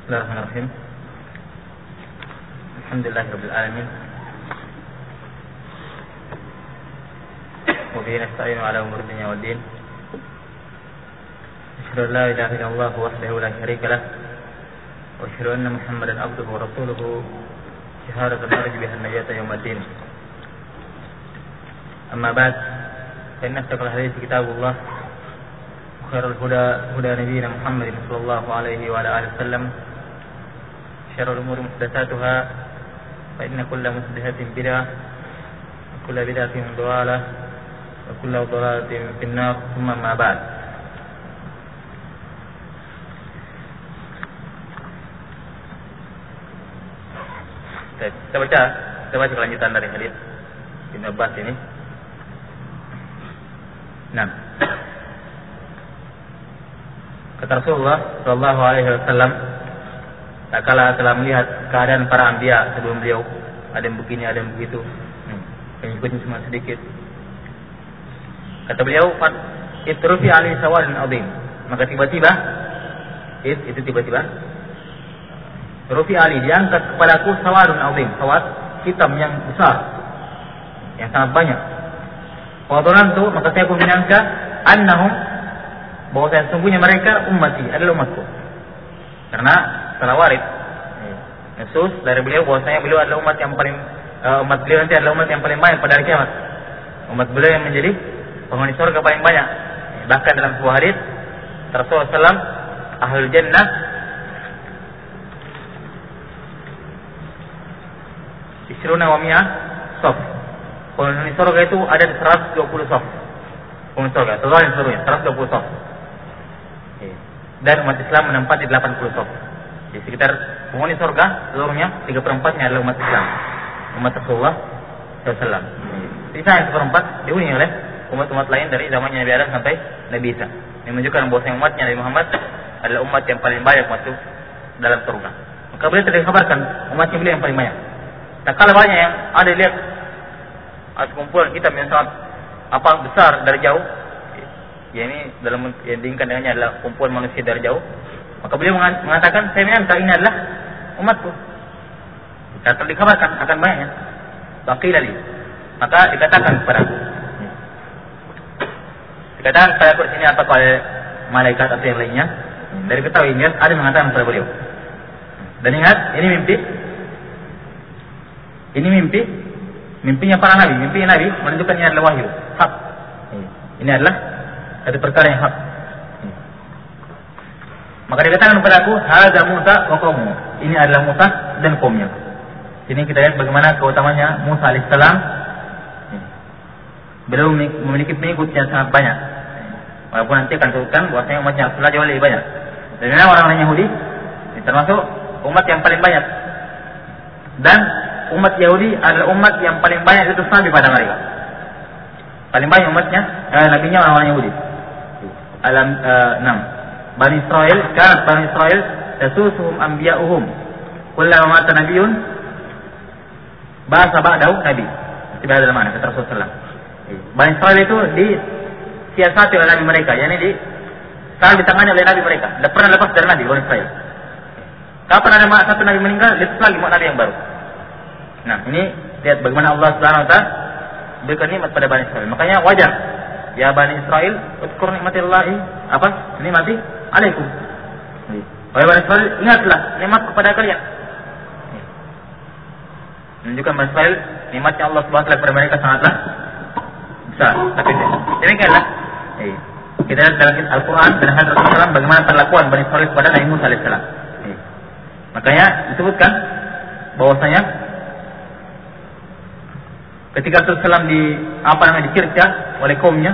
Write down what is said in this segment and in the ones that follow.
Bismillahirrahmanirrahim. Alhamdulillahirabbil alamin. Wa bihi nasta'inu ala umuri dunya wad din. Asyhadu an la ilaha illallah wahdahu la syarika lah wa asyhadu anna Muhammadan abduhu wa rasuluhu syahadatan narju biha an-najata yaumiddin. Amma ba'd, fa inna asdaqal hadithi kitabullah wa khairul huda nabiyyina Muhammadin sallallahu alaihi wa ala alihi wasallam. Syarrul umuri muhdatsatuha fa inna kulla muhdatsatin bid'ah wa kulla bid'atin dhalalah wa kulla dhalalatin fin nar. Thumma ma ba'd. Kita baca kelanjutan dari hadis Ibnu Abbas ini. Nah, kata Rasulullah sallallahu alaihi wasallam, tak kala telah melihat keadaan para anbiya sebelum beliau, ada yang begini, ada yang begitu, pengikutnya cuma sedikit. Kata beliau, "Itrufi ali sawadin azim." Maka tiba-tiba Rufi ali, diangkat kepadaku sawadun azim, sawad hitam yang besar, yang sangat banyak. Qadantu, maka saya pun menyangka annahum, bahwa saya sungguhnya mereka ummati, adalah umatku. Karena setelah warid nusus dari beliau bahwasanya beliau adalah umat beliau nanti adalah umat yang paling banyak pada hari kiamat. Umat beliau yang menjadi penghuni surga paling banyak. Bahkan dalam sebuah hadis Rasulullah SAW, ahlul jannah isruna wa mi'ah shaf. Penghuni surga itu ada 120 shaf. Penghuni surga, seluruhnya 120 shaf. Dan umat Islam menempati 80 shaf. Di sekitar penghuni surga seluruhnya 3/4-nya adalah umat Islam, umat Rasulullah SAW. Sisa yang 1/4 dihuni oleh umat-umat lain dari zamannya Nabi Adam sampai Nabi Isa. Ini menunjukkan bahwa umatnya Nabi Muhammad adalah umat yang paling banyak masuk dalam surga. Maka beliau telah dikabarkan umatnya beliau yang paling banyak. Tak kalah banyak yang ada lihat ada kumpulan kitab yang sangat besar dari jauh. Ya, ini dalam yang diinginkan dengannya adalah kumpulan manusia dari jauh. Maka beliau mengatakan, saya menyangka ini adalah umatku. Karena dikabarkan akan banyaknya. Baqila li. Maka dikatakan kepadaku. Dikatakan kepadaku di sini atau pada malaikat atau yang lainnya. Dari ketahui ini ada yang mengatakan kepada beliau. Dan ingat, ini mimpi. Mimpinya para nabi. Mimpinya nabi menunjukkan ini adalah wahyu, hak. Ini adalah satu perkara yang hak. Maka dikatakan kepadaku, hadza Musa wa qaumuhu. Ini adalah Musa dan kaumnya. Sini kita lihat bagaimana keutamanya Musa alaihissalam. Beliau memiliki pengikut yang sangat banyak. Walaupun nanti akan disebutkan bahwasanya umatnya Rasulullah jauh lebih banyak. Dan orang-orang Yahudi termasuk umat yang paling banyak. Dan umat Yahudi adalah umat yang paling banyak diutus nabi pada mereka. Paling banyak umatnya, nabinya orang-orang Yahudi. Bani Israel, kanat Bani Israel tasusuhum anbiya'uhum. Kullama mata nabiyyun ba'atha ba'dahu nabi. Tidak ada mana kata Rasulullah. Bani Israel itu disiasati oleh nabi mereka, yakni di tangannya oleh nabi mereka. Tidak pernah lepas dari nabi Bani Israel. Kapan ada satu nabi meninggal, lepas lagi nabi yang baru. Nah, ini lihat bagaimana Allah Subhanahu wa taala berikan nikmat pada Bani Israel. Makanya wajar, ya Bani Israel, uzkur nikmatillahi nikmati alaikum. Wahai Bani Israel, ingatlah nikmat kepada kalian. Menunjukkan Bani Israel nikmatnya Allah Subhanahu wa taala kepada mereka sangatlah besar. Tapi demikianlah kita lihat dalam Al-Quran dan hadis Rasulullah bagaimana perlakuan Bani Israel kepada Nabi Musa alaihissalam. Makanya disebutkan bahwasanya ketika Rasulullah dicerca oleh kaumnya,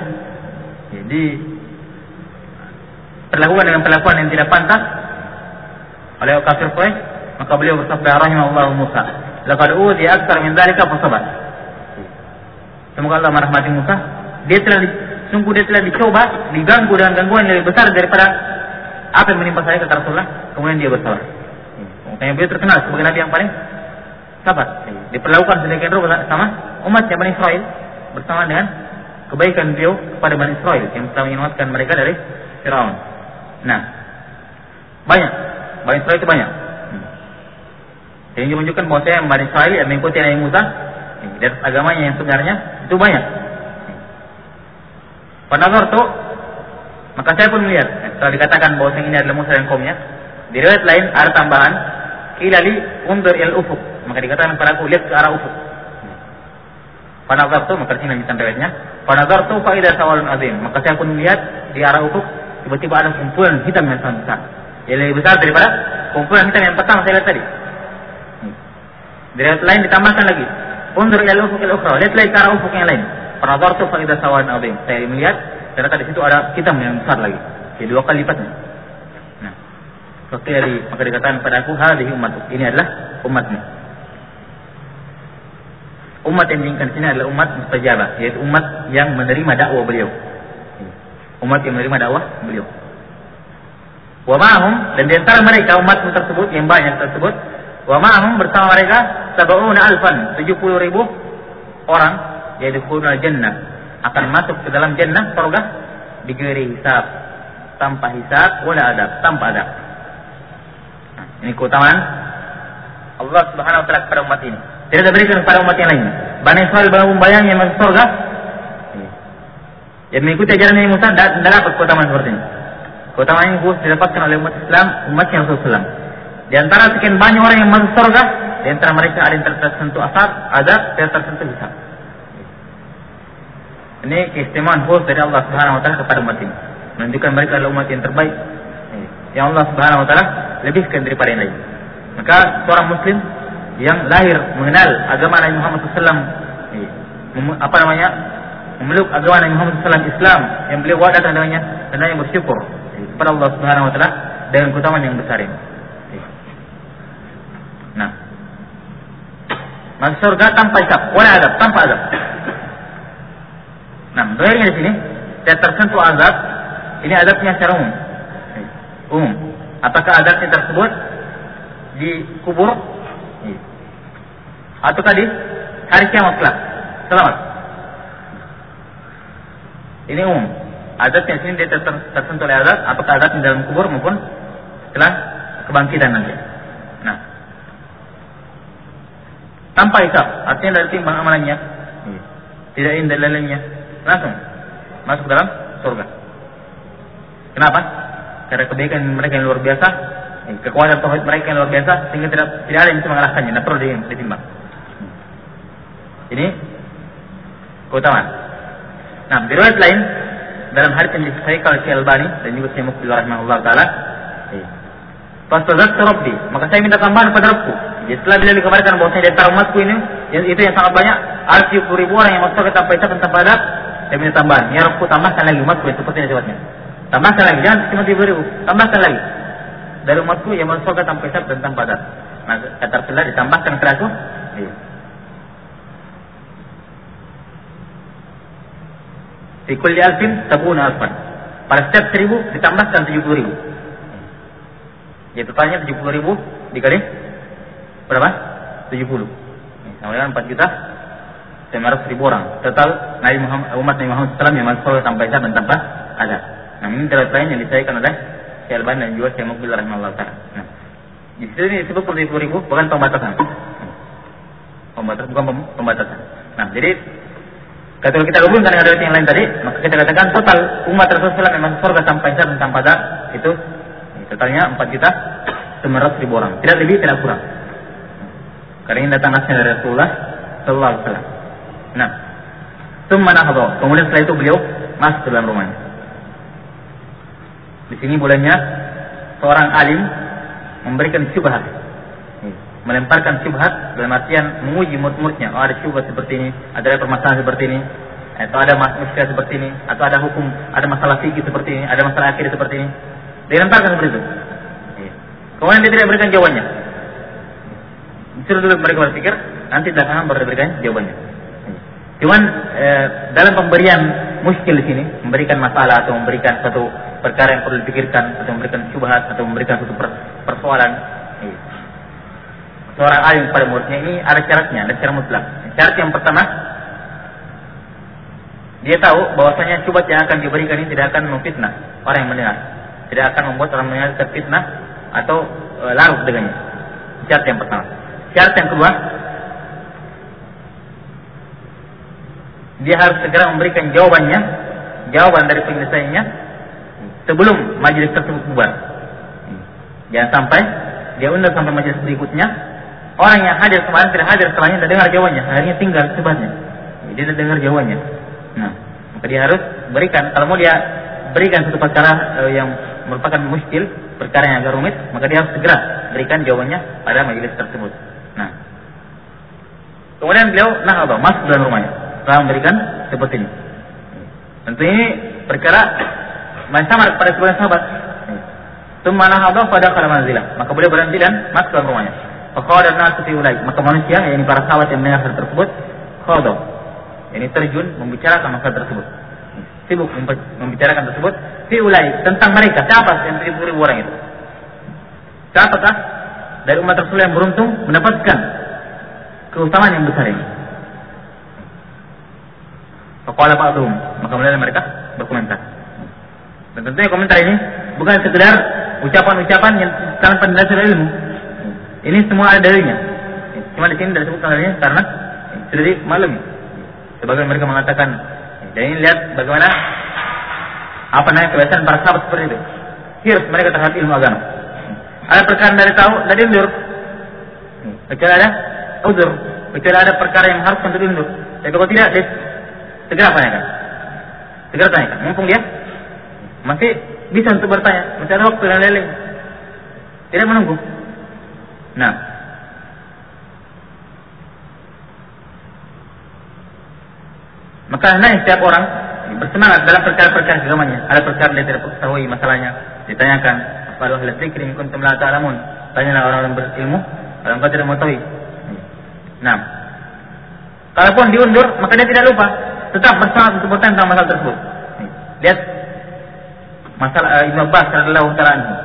perlakuan dengan perlakuan yang tidak pantas oleh kafir Quraisy, maka beliau bersabda, rahimahullahu Musa, laqad uziya aktsar min dzalika fasabar. Semoga Allah merahmati Musa, dia telah dicoba, diganggu dengan gangguan yang lebih besar daripada apa yang menimpa saya, kata Rasulullah, kemudian dia bersabar. Makanya beliau terkenal sebagai nabi yang paling sabar. Diperlakukan sedemikian rupa sama umatnya Bani Israel, bersama dengan kebaikan beliau kepada Bani Israel yang telah menyelamatkan mereka dari Firaun. Nah, banyak Bani Israel itu banyak. Yang menunjukkan bahwa saya Bani Israel yang mengikuti Nabi Musa dan agamanya yang sebenarnya itu banyak. Penazar tuh, maka saya pun melihat. Setelah dikatakan bahwa ini adalah Musa dan kaumnya, di riwayat lain ada tambahan, kilali undur il ufuk. Maka dikatakan kepada aku, lihat ke arah ufuk. Penazar tuh, maka sini lanjutan riwayatnya. Penazar tuh faidah sawalun azim. Maka saya pun melihat di arah ufuk, tiba-tiba ada kumpulan hitam yang sangat besar. Yang lebih besar daripada kumpulan hitam yang pertama saya lihat tadi. Di riwayat lain ditambahkan lagi, undur il ufuk il ukhra. Lihat lagi ke arah ufuk yang lain. Penazar tuh faidah sawalun azim. Saya melihat ternyata di situ ada hitam yang besar lagi. Jadi 2 kali lipatnya. Nah, maka dikatakan pada aku, hadhihi ummatu. Ini adalah umatmu. Umat yang diinginkan sini adalah umat mustajabah, yaitu umat yang menerima dakwah beliau. Umat yang menerima dakwah beliau. Wa ma'hum, dan di antara mereka umat tersebut yang banyak tersebut, wa ma'hum bersama mereka 70,000 orang, yaitu khulul jannah, akan masuk ke dalam jannah surga bighairi hisab, tanpa hisab wala adab, tanpa adab. Nah, ini keutamaan Allah Subhanahu wa taala kepada umat ini. Tidak diberikan kepada umat yang lain. Bani Israel belum membayang yang masuk surga, yang mengikuti ajaran Nabi Musa dan dapat keutamaan seperti ini. Keutamaan ini khusus didapatkan oleh umat Islam, umatnya Rasulullah. Di antara sekian banyak orang yang masuk surga, di antara mereka ada yang tersentuh azab, dan tersentuh hisab. Ini keistimewaan khusus dari Allah Subhanahu wa taala kepada umat ini. Menunjukkan mereka adalah umat yang terbaik, yang Allah Subhanahu wa taala lebihkan daripada yang lain. Maka seorang muslim yang lahir mengenal agama Nabi Muhammad SAW, memeluk agama Nabi Muhammad SAW, Islam yang beliau wadakan dengannya, dan yang bersyukur kepada Allah Subhanahu wa taala dengan keutamaan yang besar ini. Nah, masuk surga tanpa hisab, wala adab, tanpa azab. Nah, doanya di sini tidak tersentuh azab. Ini azabnya secara umum. Apakah azabnya tersebut di kubur atau tadi hari kiamat kelak? Selamat. Ini umum. Azabnya sini dia tersentuh oleh azab. Apakah azab di dalam kubur maupun setelah kebangkitan nanti. Nah, tanpa hisab, artinya dari timbang amalannya, tidak indah lainnya, langsung masuk dalam surga. Kenapa? Karena kebaikan mereka yang luar biasa, kekuatan tauhid mereka yang luar biasa, sehingga tidak ada yang bisa mengalahkannya. Tidak perlu ditimbang. Ini keutamaan. Nah, di riwayat lain dalam hadits yang disahihkan oleh Syekh Al-Albani dan juga Syekh Muqbil rahimahullah taala, "Fastazaktu Rabbi," maka saya minta tambahan pada Rabbku. Jadi setelah beliau dikabarkan bahwa saya di antara umatku ini, itu yang sangat banyak, 70,000 orang yang masuk ke tanpa hisab dan tanpa adab, saya minta tambahan. Ya Rabbku, tambahkan lagi umatku yang seperti ini sifatnya. Tambahkan lagi, jangan cuma 70,000, tambahkan lagi dari umatku yang masuk ke tanpa hisab dan tanpa adab. Nah, kata Rasulullah, ditambahkan kepada aku. Fi kulli alfin sab'una alfan. Pada setiap 1000 ditambahkan 70,000. Ya totalnya 70,000 dikali berapa? 70. Sama dengan 4.900.000 orang. Total umat Nabi Muhammad SAW yang masuk tanpa hisab dan tanpa adab. Nah, ini terus lain yang disahihkan oleh Syekh Al-Albani dan juga Syekh Muqbil rahimahullah taala. Nah, di sini disebut 70,000 bukan pembatasan. Bukan pembatasan. Nah, jadi kalau kita gabungkan dengan riwayat yang lain tadi, maka kita katakan total umat Rasulullah yang masuk surga tanpa hisab dan tanpa adab itu totalnya 4.900.000 orang. Tidak lebih, tidak kurang. Karena ini datang nasnya dari Rasulullah sallallahu alaihi wasallam. Nah, tsumma nahadha. Kemudian setelah itu beliau masuk ke dalam rumahnya. Di sini bolehnya seorang alim memberikan syubhat, melemparkan syubhat dalam artian menguji murid-muridnya. Oh, ada syubhat seperti ini, ada permasalahan seperti ini, atau ada masalah seperti ini, atau ada hukum, ada masalah fikih seperti ini, ada masalah akidah seperti ini. Dilemparkan seperti itu. Kemudian dia tidak berikan jawabannya. Disuruh dulu mereka berpikir, nanti belakangan baru diberikan jawabannya. Cuman dalam pemberian muskil di sini, memberikan masalah atau memberikan satu perkara yang perlu dipikirkan, atau memberikan syubhat, atau memberikan satu persoalan, seorang alim pada muridnya ini ada syaratnya, ada syarat mutlak. Syarat yang pertama, dia tahu bahwasanya syubhat yang akan diberikan ini tidak akan memfitnah orang yang mendengar, tidak akan membuat orang mendengar terfitnah atau larut dengannya. Syarat yang pertama. Syarat yang kedua, dia harus segera memberikan jawaban dari penyelesaiannya sebelum majelis tersebut bubar. Jangan sampai dia undur sampai majelis berikutnya, orang yang hadir kemarin tidak hadir, setelahnya tidak dengar jawabannya, akhirnya tinggal sebatnya. Dia tidak dengar jawabannya. Nah, maka dia harus berikan. Kalau mau dia berikan satu perkara yang merupakan muskil, perkara yang agak rumit, maka dia harus segera berikan jawabannya pada majelis tersebut. Nah, kemudian beliau masuk dalam rumahnya setelah memberikan seperti ini. Tentu ini perkara sama kepada sebagian sahabat. Tsumma nahadha fa dakhala manzilah. Maka beliau berhenti dan masuk dalam rumahnya. Fa qala an-nasu fi ulai. Maka manusia, yakni para sahabat yang mendengar hal tersebut, khadha, yakni terjun membicarakan masalah tersebut. Sibuk membicarakan tersebut fi ulai, tentang mereka. Siapa yang 1000 orang itu? Siapakah dari umat Rasul yang beruntung mendapatkan keutamaan yang besar ini? Faqala ba'dhum, maka mulai mereka berkomentar. Dan tentunya komentar ini bukan sekedar ucapan-ucapan yang tanpa dasar ilmu. Ini semua ada dalilnya. Cuma di sini tidak disebutkan dalilnya karena sudah dimaklumi. Sebagian mereka mengatakan, dan ini lihat bagaimana kebiasaan para sahabat seperti itu. Hirs mereka terhadap ilmu agama. Ada perkara dari tahu, dari undur. Kecuali ada uzur, kecuali ada perkara yang harus untuk diundur. Tapi kalau tidak, segera tanyakan. Segera tanyakan. Mumpung dia masih bisa untuk bertanya, masih ada waktu dan lain-lain. Tidak menunggu. Nah, maka hendaknya setiap orang bersemangat dalam perkara-perkara agamanya. Ada perkara dia tidak ketahui masalahnya, ditanyakan. Qalu ahla dzikri in kuntum la ta'lamun. Tanyalah orang-orang berilmu, kalau engkau tidak mengetahui. Nah, kalaupun diundur, maka dia tidak lupa, tetap bersemangat untuk bertanya tentang masalah tersebut. Lihat masalah Ibnu Abbas radhiyallahu ta'ala anhu.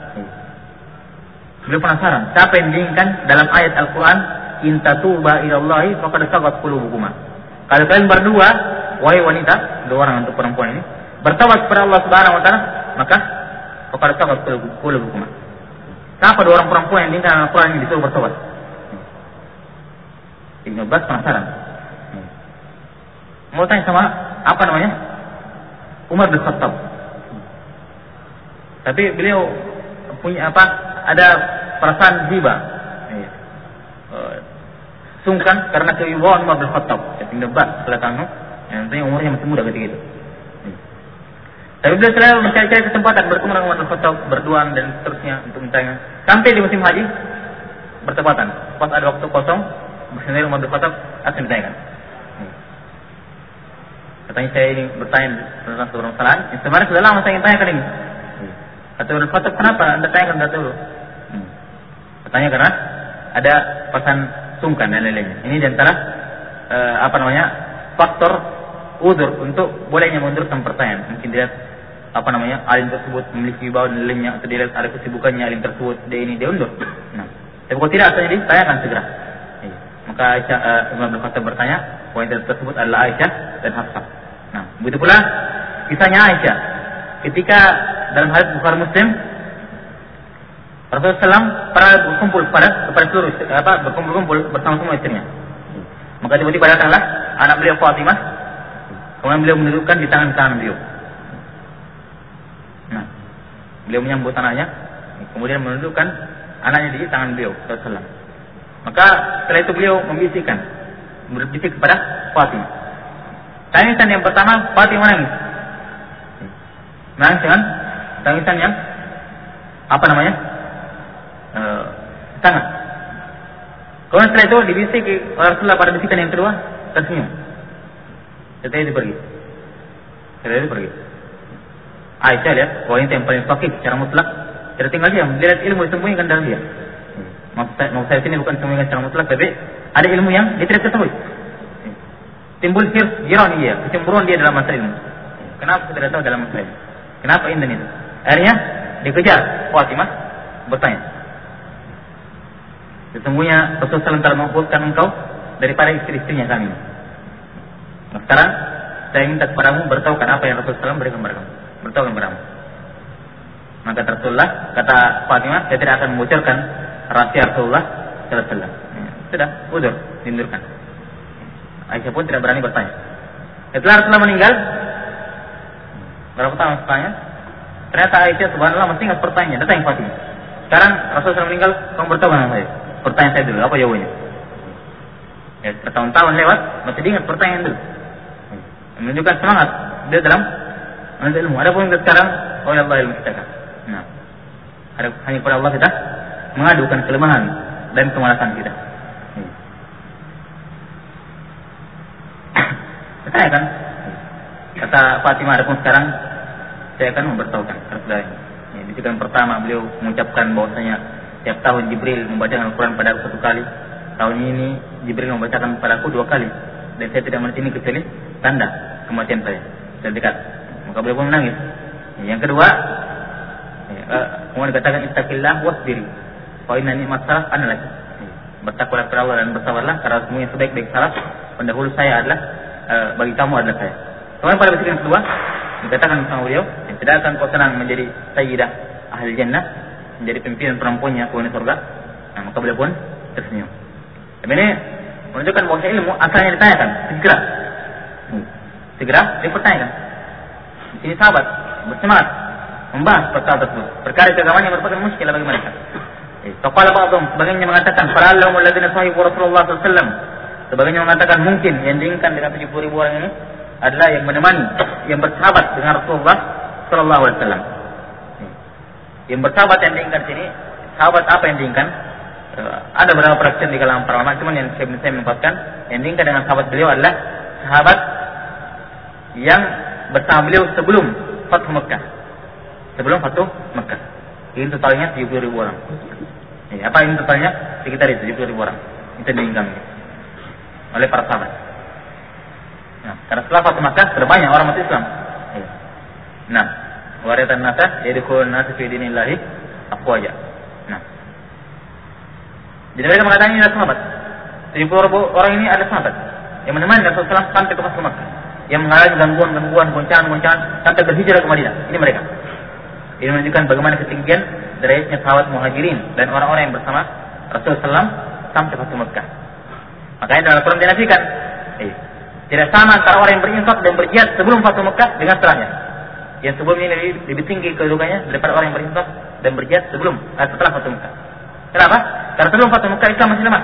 Beliau penasaran, siapa yang diinginkan dalam ayat Al-Quran, in tatuba ilallahi faqad sagat qulubukuma. Kalau kalian berdua, wahai wanita, dua orang untuk perempuan ini, bertaubat kepada Allah Subhanahu wa taala, maka faqad sagat qulubukuma. Siapa dua orang perempuan yang diinginkan dalam Al-Quran ini disuruh bertaubat? Ibnu Abbas penasaran. Mau tanya sama Umar bin Khattab. Tapi beliau punya ada perasaan riba, sungkan karena kewibawaan Umar bin Khattab. Ibnu Abbas kelihatan yang tentunya umurnya masih muda ketika itu. Tapi beliau selalu mencari-cari kesempatan bertemu dengan Umar bin Khattab, berduaan dan seterusnya untuk bertanya. Sampai di musim haji bertepatan, pas ada waktu kosong, bersendiri Umar bin Khattab akan ditanyakan. Katanya saya ini bertanya tentang sebuah masalah. Sebenarnya sudah lama saya ingin tanyakan ini. Kata Umar bin Khattab, kenapa anda tanyakan dulu? Katanya karena ada pesan sungkan dan lain-lainnya. Ini diantara faktor uzur untuk bolehnya mundurkan pertanyaan. Mungkin dia alim tersebut memiliki wibawa dan lainnya, atau dia ada kesibukannya alim tersebut, dia ini dia undur. Nah, tapi kalau tidak asalnya ditanyakan segera. Maka Umar bin Khattab bertanya, wanita tersebut adalah Aisyah dan Hafsah. Nah, begitu pula kisahnya Aisyah. Ketika dalam hadits Bukhari Muslim, Rasulullah SAW pernah berkumpul kepada seluruh berkumpul bersama semua istrinya. Maka tiba-tiba datanglah anak beliau Fatimah, kemudian beliau menundukkan di tangan kanan beliau. Nah, beliau menyambut anaknya, kemudian menundukkan anaknya di tangan beliau Rasulullah. Maka setelah itu beliau berbisik kepada Fatimah. Tangisan yang pertama, Fatimah menangis. Menangis dengan tangisan yang sangat. Kemudian setelah itu dibisik Rasulullah pada bisikan yang kedua, tersenyum. Setelah itu pergi. Aisyah lihat, wanita yang paling fakih secara mutlak, tidak tinggal diam, dia lihat ilmu disembunyikan dalam dia. Maksud saya sini bukan sembunyikan secara mutlak, tapi ada ilmu yang dia tidak ketahui. Timbul girani dia, kecemburuan dia dalam masalah ilmu. Kenapa kita tidak tahu dalam masalah ilmu? Kenapa ini dan itu? Akhirnya dikejar Fatimah bertanya, sesungguhnya Rasulullah SAW telah menghapuskan engkau daripada istri-istrinya kami. Nah, sekarang saya minta kepadamu beritahukan apa yang Rasulullah SAW berikan kepada kamu. Beritahukan kepadamu. Maka Rasulullah kata Fatimah, saya tidak akan membocorkan rahasia Rasulullah sallallahu alaihi wasallam. Sudah, uzur, diundurkan. Aisyah pun tidak berani bertanya. Setelah Rasulullah meninggal, berapa tahun setelahnya? Ternyata Aisyah subhanallah masih ingat pertanyaannya, datang Fatimah. Sekarang Rasulullah meninggal, kamu bertanya dengan saya. Pertanyaan saya dulu, apa jawabannya? Ya, bertahun-tahun lewat, masih diingat pertanyaan dulu. Menunjukkan semangat dia dalam menuntut ilmu. Adapun sekarang, oh ya Allah ilmu kita kan. Nah, hanya kepada Allah kita mengadukan kelemahan dan kemalasan kita. Saya kan, kata Fatimah, adapun sekarang saya akan memberitahukan kepada ini. Di yang pertama beliau mengucapkan bahwasanya setiap tahun Jibril membacakan Al-Quran pada aku 1 kali. Tahun ini Jibril membacakan pada aku 2 kali. Dan saya tidak melihat ini kecuali tanda kematian saya terdekat. Maka beliau pun menangis. Yang kedua, kemudian dikatakan ittaqillah wasbir. Fa inna ni'mat salaf ana lak. Bertakwalah kepada Allah dan bersabarlah karena semuanya sebaik-baik salaf pendahulu saya adalah bagi kamu adalah saya. Kemudian pada bisikan kedua dikatakan sama beliau, tidak akan kau senang menjadi sayyidah ahli jannah, menjadi pimpinan perempuannya penghuni surga. Nah, maka beliau pun tersenyum. Ini menunjukkan bahwa ilmu asalnya ditanyakan, segera dipertanyakan. Di sini sahabat bersemangat membahas perkara tersebut. Perkara keagamaan yang merupakan muskilah bagi mereka. Faqala ba'dhum, sebagiannya mengatakan fara'allahum alladziina sahibu Rasulullah sallallahu alaihi wasallam. Sebagiannya mengatakan mungkin yang diinginkan dengan 70.000 orang ini adalah yang menemani, yang bersahabat dengan Rasulullah sallallahu alaihi wasallam. Yang bersahabat yang diinginkan sini, sahabat apa yang diinginkan? Ada beberapa perhatian di kalangan para ulama, cuman yang saya menempatkan yang diinginkan dengan sahabat beliau adalah sahabat yang bersama beliau sebelum Fathu Makkah. Sebelum Fathu Makkah. Ini totalnya 70.000 orang. Apa ini totalnya? Sekitar itu 70.000 orang. Itu diinginkan oleh para sahabat. Nah, karena setelah Fathu Makkah terbanyak orang masuk Islam. Nah, waratan nasa yadkhulun nasa fi dinillahi afwaja. Nah, jadi mereka mengatakan ini adalah sahabat. 70.000 orang ini adalah sahabat yang menemani Rasulullah SAW sampai ke Fathu Makkah, yang mengalami gangguan-gangguan, goncangan-goncangan sampai berhijrah ke Madinah. Ini mereka. Ini menunjukkan bagaimana ketinggian derajatnya sahabat Muhajirin dan orang-orang yang bersama Rasulullah SAW sampai Fathu Makkah. Makanya dalam Al-Quran dinafikan, tidak sama antara orang yang berinfak dan berjihad sebelum Fathu Makkah dengan setelahnya. Yang sebelum ini lebih tinggi kedudukannya daripada orang yang berinfak dan berjihad setelah Fathu Makkah. Kenapa? Karena sebelum Fathu Makkah Islam masih lemah.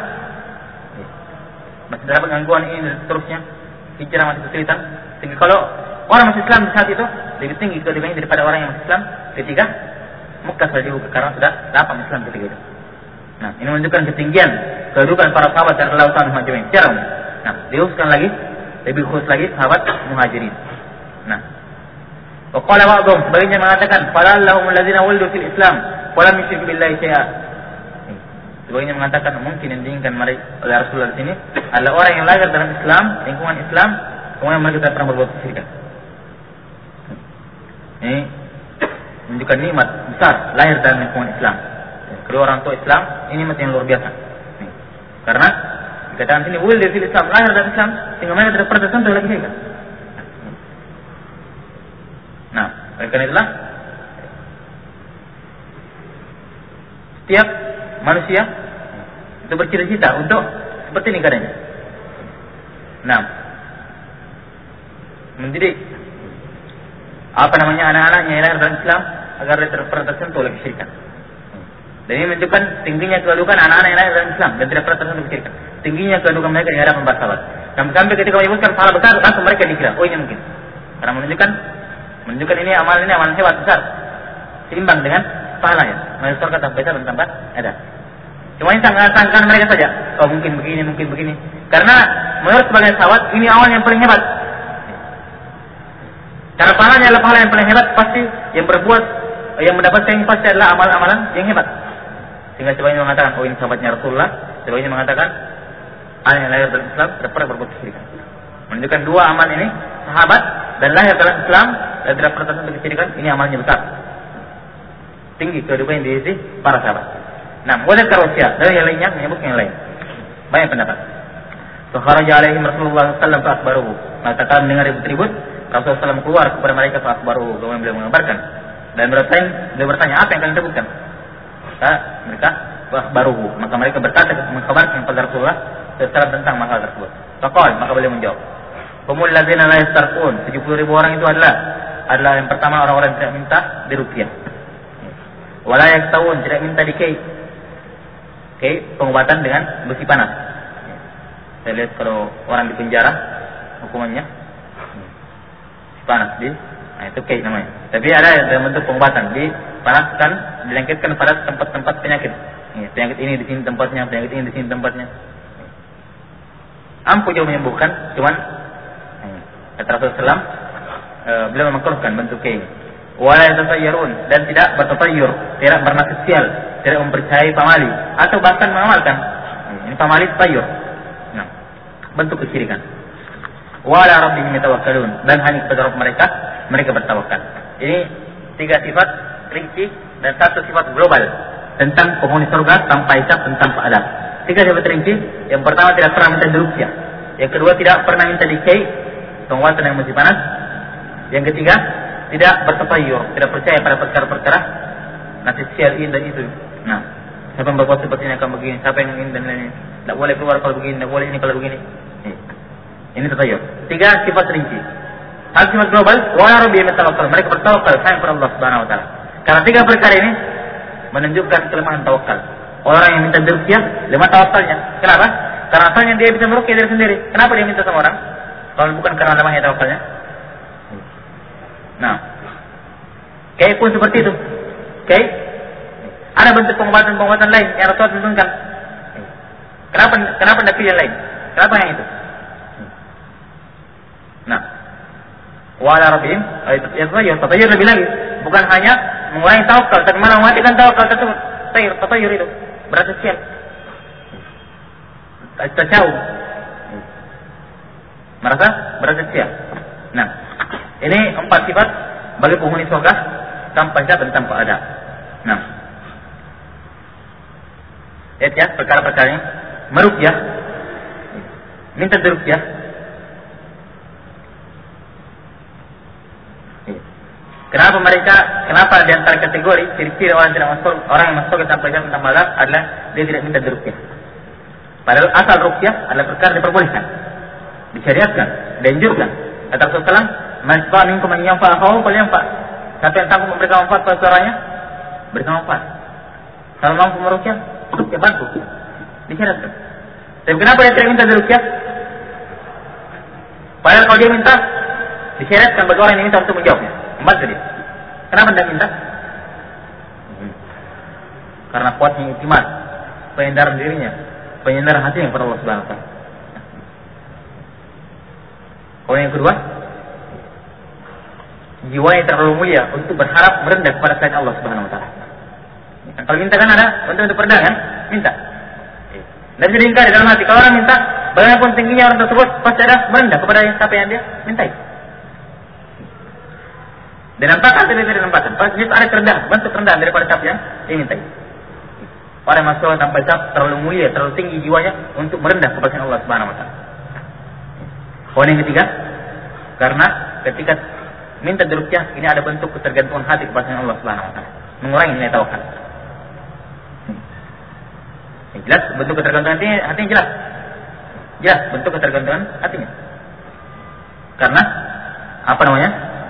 Masih dapat gangguan ini dan seterusnya. Hijrah masih kesulitan. Sehingga kalau orang masih Islam di saat itu lebih tinggi kedudukannya daripada orang yang masih Islam ketika Makkah sudah dibuka, karena sudah lapang Islam ketika itu. Nah, ini menunjukkan ketinggian kedudukan para sahabat dan Allah Taala Muhajirin. Secara umum. Nah, diuruskan lagi lebih khusus lagi sahabat Muhajirin. Nah, waqala ba'dhum, sebagiannya mengatakan falallahum alladzina wulidu fil Islam wa lam yusyriku billahi syai'a. Sebagiannya mengatakan mungkin yang diinginkan oleh Rasulullah di sini adalah orang yang lahir dalam Islam, lingkungan Islam, kemudian mereka tidak pernah berbuat kesyirikan. Ini menunjukkan nikmat besar lahir dalam lingkungan Islam. Kedua orang tua Islam, ini nikmat yang luar biasa. Karena dikatakan sini wulidu fil Islam, lahir dalam Islam, sehingga mereka tidak pernah tersentuh oleh kesyirikan. Nah, oleh karena itulah setiap manusia itu bercita-cita untuk seperti ini keadaannya. Nah, mendidik anak-anaknya yang lahir dalam Islam agar dia tidak pernah tersentuh oleh kesyirikan. Dan ini menunjukkan tingginya kedudukan anak-anak yang lahir dalam Islam dan tidak pernah tersentuh kesyirikan. Tingginya kedudukan mereka di hadapan para sahabat. Sampai ketika menyebutkan pahala besar, langsung mereka dikira, oh ini mungkin. Karena menunjukkan ini amalan hebat besar, seimbang dengan pahalanya. Masuk surga tambah besar dan tambah ada. Cuma ini sangkaan mereka saja. Oh mungkin begini. Karena menurut sebagian sahabat ini awal yang paling hebat. Karena pahalanya adalah pahala yang paling hebat, pasti yang berbuat, yang mendapatkan yang pasti adalah amalan-amalan yang hebat. Sehingga sebagian mengatakan, oh ini sahabatnya Rasulullah. Sebagian mengatakan, anak yang lahir dalam Islam tidak pernah berbuat kesyirikan. Menunjukkan dua amal ini, sahabat dan lahir dalam Islam dan tidak pernah tersentuh kesyirikan, ini amalnya besar. Tinggi kedudukan di sisi para sahabat. Nah, boleh karusia dari yang lainnya menyebut yang lain. Banyak pendapat. Fakharaja alaihim Rasulullah sallallahu alaihi wasallam fa akhbaruhu. Maka tatkala mendengar ribut-ribut, Rasulullah SAW keluar kepada mereka fa akhbaruhu, kemudian beliau mengabarkan. Dan beliau bertanya, apa yang kalian ributkan? Mereka baruhu. Maka mereka berkata mengkabarkan kepada Rasulullah secara tentang masalah tersebut. Faqal, maka beliau menjawab, humul ladzina la yastarqun. 70.000 orang itu adalah yang pertama orang-orang yang tidak minta diruqyah. Wala yaktawun, tidak minta dikei. Pengobatan dengan besi panas. Saya lihat kalau orang di penjara hukumannya panas itu kei namanya. Tapi ada dalam bentuk pengobatan, dipanaskan, dilengketkan pada tempat-tempat penyakit. Penyakit ini di sini tempatnya, penyakit ini di sini tempatnya. Ampuh jauh menyembuhkan, cuman kata Rasulullah beliau memakruhkan bentuk kei. Wala yatasayyarun, dan tidak bertatayyur, tidak bernasisial, tidak mempercayai pamali atau bahkan mengamalkan. Ini pamali tatayyur. Nah, bentuk kesyirikan. Wala rabbihim yatawakkalun, dan hanya kepada Rabb mereka bertawakal. Ini 3 sifat rinci dan 1 sifat global tentang penghuni surga tanpa hisab dan tanpa adab. 3 sifat rinci, yang pertama tidak pernah minta diruqyah, yang kedua tidak pernah minta dikei, pengobatan yang masih panas, yang ketiga tidak bertatayyur, tidak percaya pada perkara-perkara nasisial ini dan itu. Nah, siapa yang berbuat seperti ini akan begini, siapa yang ini dan lain-lain, tidak boleh keluar kalau begini, tidak boleh ini kalau begini. Ini tatayyur. 3 sifat rinci. 1 sifat global, wa rabbihim yatawakkal, mereka bertawakal hanya kepada Allah Subhanahu wa taala. Karena 3 perkara ini menunjukkan kelemahan tawakal. Orang yang minta diruqyah, lemah tawakalnya. Kenapa? Karena asalnya dia bisa meruqyah diri sendiri. Kenapa dia minta sama orang? Kalau bukan karena lemahnya tawakalnya. Nah, kayak pun seperti itu. Kayak ada bentuk pengobatan lain yang Rasul tentukan. Kenapa tidak pilih yang lain? Kenapa yang itu? Nah, wala rabbihim yatasayyar lebih lagi, bukan hanya mengurangi tawakal, tapi malah mematikan tawakal tersebut. Tatayyur itu berarti sial. Tajauh. Merasa berarti sial. Nah, ini 4 sifat bagi penghuni surga tanpa hisab dan tanpa adab. Nah, lihat ya perkara-perkaranya. Meruqyah, minta diruqyah. Kenapa di antara kategori ciri-ciri orang yang masuk ke tanpa hisab dan tanpa adab adalah dia tidak minta diruqyah. Padahal asal ruqyah adalah perkara diperbolehkan, disyariatkan, dianjurkan. Kata Rasulullah, "Masfa minkum man yanfa'ahu falyanfa'." Siapa yang sanggup memberikan manfaat pada saudaranya, berikan manfaat. Kalau mampu meruqyah, ya bantu. Disyaratkan. Tapi kenapa dia tidak minta diruqyah? Padahal kalau dia minta, disyaratkan bagi orang yang minta untuk menjawabnya. Membantu dia. Kenapa tidak minta? Karena kuatnya iktimat, penyandaran dirinya, penyandaran hatinya kepada Allah Subhanahu wa taala. Kalau yang kedua, jiwa yang terlalu mulia untuk berharap merendah kepada selain Allah Subhanahu wa taala. Kalau minta kan ada untuk perdah kan? Minta. Dan bisa diingkari dalam hati. Kalau orang minta, bagaimanapun tingginya orang tersebut pasti ada merendah kepada siapa yang dia mintai. Dan nampakkan atau tidak nampakkan, pasti ada kerendahan, bentuk kerendahan daripada siapa yang dimintai. Orang yang masuk tanpa hisab terlalu mulia, terlalu tinggi jiwanya untuk merendah kepada Allah Subhanahu wa taala. Poin yang ketiga, karena ketika minta diruqyah ini ada bentuk ketergantungan hati kepada Allah Subhanahu wa taala, mengurangi nilai tawakal. Jelas bentuk ketergantungan hatinya jelas. Jelas bentuk ketergantungan hatinya. Karena apa namanya?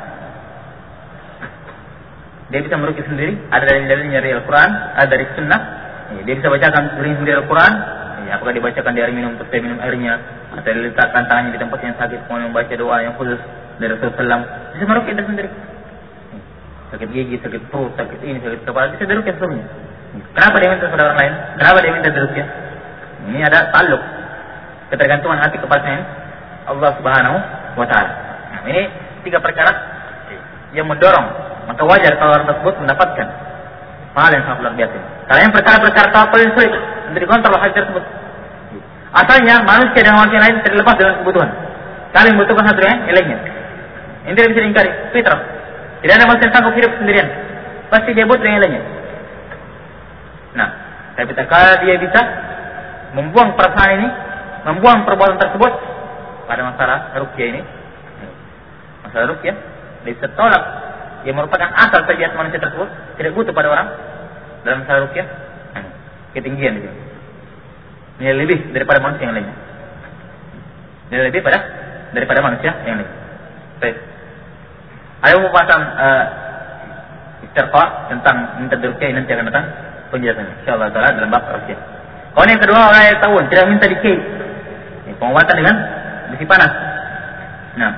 Dia bisa meruqyah sendiri, ada dalil-dalilnya dari Al-Qur'an, ada dari Sunnah. Dia bisa bacakan sendiri Al-Qur'an. Apakah dibacakan di air minum, terus minum airnya, atau diletakkan tangannya di tempat yang sakit, kemudian membaca doa yang khusus dari Rasulullah SAW, bisa meruqyah dia sendiri. Sakit gigi, sakit perut, sakit ini, sakit kepala, bisa diruqyah semuanya. Kenapa dia minta kepada orang lain? Kenapa dia minta diruqyah? Ini ada taluk, ketergantungan hati kepada Allah Subhanahu wa taala. Nah, ini 3 perkara yang mendorong, maka wajar kalau orang tersebut mendapatkan pahala yang sangat luar biasa. Kalau yang perkara-perkara tawakal yang sulit untuk dikontrol hal tersebut. Asalnya manusia dan manusia lain terlepas dengan kebutuhan. Saling membutuhkan satu yang lainnya. Ini tidak bisa diingkari, fitrah. Tidak ada manusia yang sanggup hidup sendirian. Pasti dia butuh yang lainnya. Nah, tapi kalau dia bisa membuang perasaan ini, membuang perbuatan tersebut pada masalah ruqyah ini, masalah ruqyah, dia bisa tolak yang merupakan asal tabiat manusia tersebut, tidak butuh pada orang dalam masalah ruqyah. ketinggian itu. Nilai lebih daripada manusia yang lainnya. Nilai lebih daripada manusia yang lain. Baik. Ada pembahasan istirqa tentang minta diruqyah nanti akan datang penjelasannya insyaallah taala dalam bab ruqyah. Kawan yang kedua orang yang tahu tidak minta dikei. Pengobatan dengan besi panas. Nah.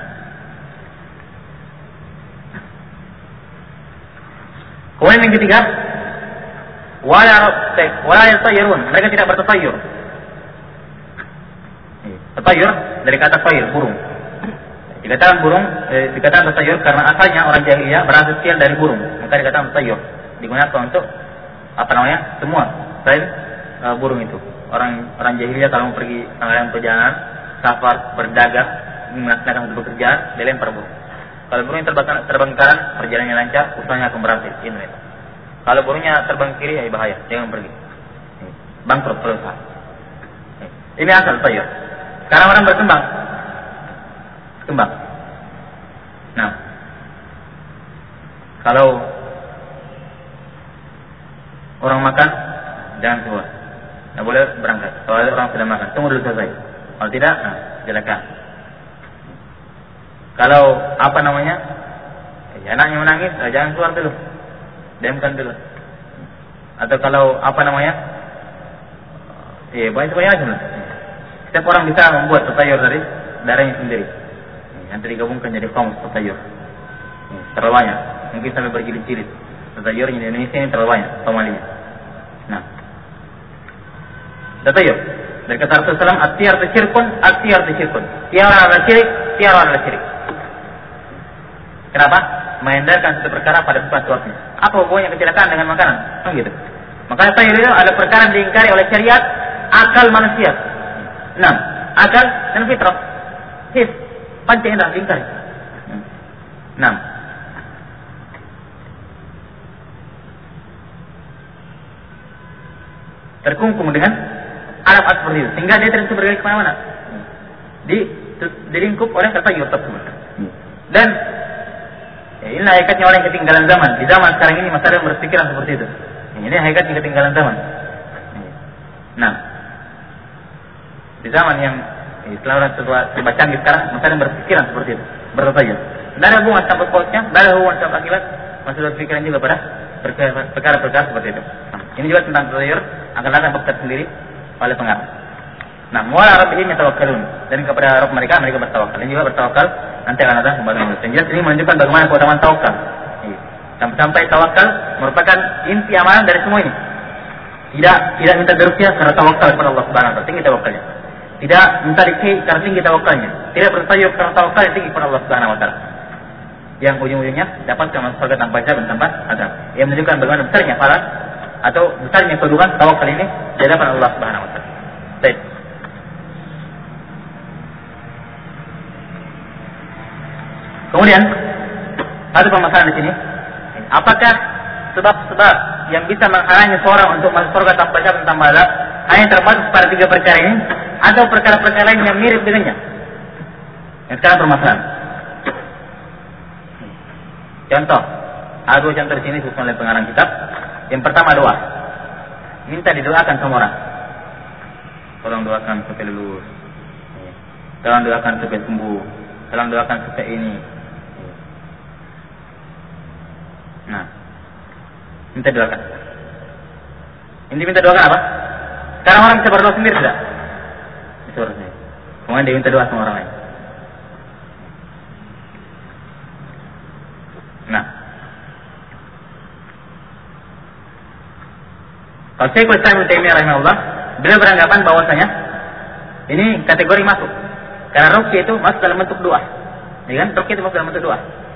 Kemudian yang ketiga, wala yatayyarun, mereka tidak bertatayyur. Tatayyur dari kata tayr, burung. Dikatakan burung, dikatakan tatayyur karena asalnya orang jahiliyah berasal dari burung, maka dikatakan tatayyur. Digunakan untuk semua selain burung itu. Orang jahiliyah kalau pergi dalam perjalanan, safar, berdagang, melaksanakan pekerjaan, dia lempar burung. Kalau burungnya terbang kanan, perjalanannya lancar, usahanya akan berhasil. Ini. Kalau burungnya terbang kiri, ya bahaya, jangan pergi. Bangkrut kalau usaha. Ini asal tatayyur. Sekarang orang berkembang. Nah, kalau orang makan, jangan keluar. Tidak boleh berangkat. Kalau ada orang sedang makan, tunggu dulu selesai. Kalau tidak, silakan. Kalau anaknya menangis, jangan keluar dulu. Diamkan dulu. Atau kalau banyak aja. Setiap orang bisa membuat tatayyur dari darahnya sendiri. Nanti digabungkan jadi kaum tatayyur. Terlalu banyak. Mungkin sampai berjilid-jilid. Tatayyur di Indonesia ini terlalu banyak pemalinya. Nah, tatayyur dari kata Rasulullah, at-tiyar syirkun. Tiara adalah syirik. Kenapa? Menghindarkan satu perkara pada waktunya. Apa hubungannya kecelakaan dengan makanan? Gitu. Makanya tatayyur itu ada perkara yang diingkari oleh syariat akal manusia. Nah, akal dan fitrah. Panca indera diingkari. Nah, terkungkung dengan alat seperti itu, sehingga dia tidak bisa bergerak kemana-mana. Dilingkup oleh tatayyur tersebut. Dan inilah hakikatnya orang yang ketinggalan zaman. Di zaman sekarang ini masih ada yang berpikiran seperti itu. Ini hakikatnya ketinggalan zaman. Nah, di zaman yang Islam serba canggih sekarang, masih ada yang berpikiran seperti itu, bertatayyur. Tidak ada hubungan sama posnya, tidak ada hubungan sama akibat, masih berpikiran juga pada perkara-perkara seperti itu. Nah, ini juga tentang tatayyur akan datang bab sendiri oleh pengarang. Nah, wala rabbihim yatawakkalun, dan kepada Rabb mereka bertawakal. Ini juga bertawakal nanti akan datang pembahasan. Dan jelas ini menunjukkan bagaimana keutamaan tawakal. Sampai tawakal merupakan inti amalan dari semua ini. Tidak minta diruqyah karena tawakal kepada Allah Subhanahu wa taala, tinggi tawakalnya. Tidak minta dikei karena tinggi tawakalnya. Tidak bertayub karena tawakal yang tinggi kepada Allah Subhanahu wa taala. Yang ujung-ujungnya dapat masuk surga tanpa hisab dan tanpa azab. Yang menunjukkan bagaimana besarnya pahala atau besarnya kedudukan tawakal ini di hadapan Allah Subhanahu wa taala. Baik. Kemudian ada permasalahan di sini. Apakah sebab-sebab yang bisa menghalangi seorang untuk masuk surga tanpa hisab dan tanpa azab hanya terbatas pada 3 perkara ini, atau perkara-perkara lain yang mirip dengannya? Yang sekarang permasalahan. Contoh, ada 2 contoh di sini disusun oleh pengarang kitab. Yang pertama doa. Minta didoakan sama orang. Tolong doakan supaya lulus. Tolong doakan supaya sembuh. Tolong doakan supaya ini. Nah, minta doakan. Ini minta doakan apa? Sekarang orang bisa berdoa sendiri tidak? Bisa berdoa sendiri. Kemudian dia minta doa sama orang lain. Nah, kalau Syekhul Islam Ibnu Taimiyah rahimahullah, beliau beranggapan bahwasanya ini kategori masuk. Karena ruqyah itu masuk dalam bentuk doa. Ya kan? Ruqyah itu masuk dalam bentuk doa.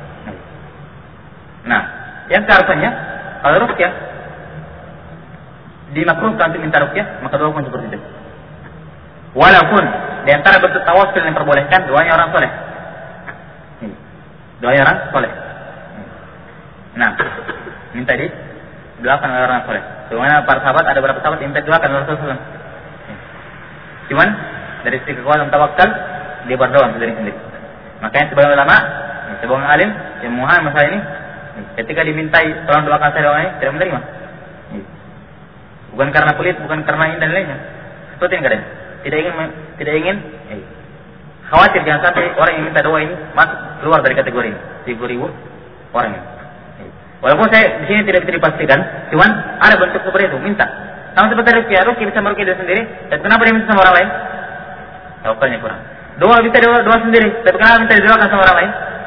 Nah, yang seharusnya kalau ruqyah dimakruhkan untuk minta ruqyah, maka doa pun seperti itu. Walaupun di antara bentuk tawassul yang diperbolehkan doanya orang soleh. Doanya orang soleh. Nah, minta doakan oleh orang soleh. Sebagaimana para sahabat, ada beberapa sahabat yang minta doakan oleh Rasulullah. Cuman dari sisi kekuatan tawakal dia berdoa sendiri-sendiri. Makanya sebagian ulama, sebagian alim yang memahami masalah ini, ketika dimintai tolong doakan saya doa ini, tidak menerima. Bukan karena pelit, bukan karena ini dan lainnya. Seperti ini kadang. Tidak ingin khawatir jangan sampai orang yang minta doa ini masuk keluar dari kategori ini. 3.000 orang ini. Walaupun saya di sini tidak bisa dipastikan, cuman ada bentuk seperti itu, minta. Sama seperti Ruqyah bisa meruqyah dia sendiri, dan kenapa dia minta sama orang lain? Tawakalnya kurang. Doa bisa doa sendiri, tapi kenapa minta didoakan sama orang lain?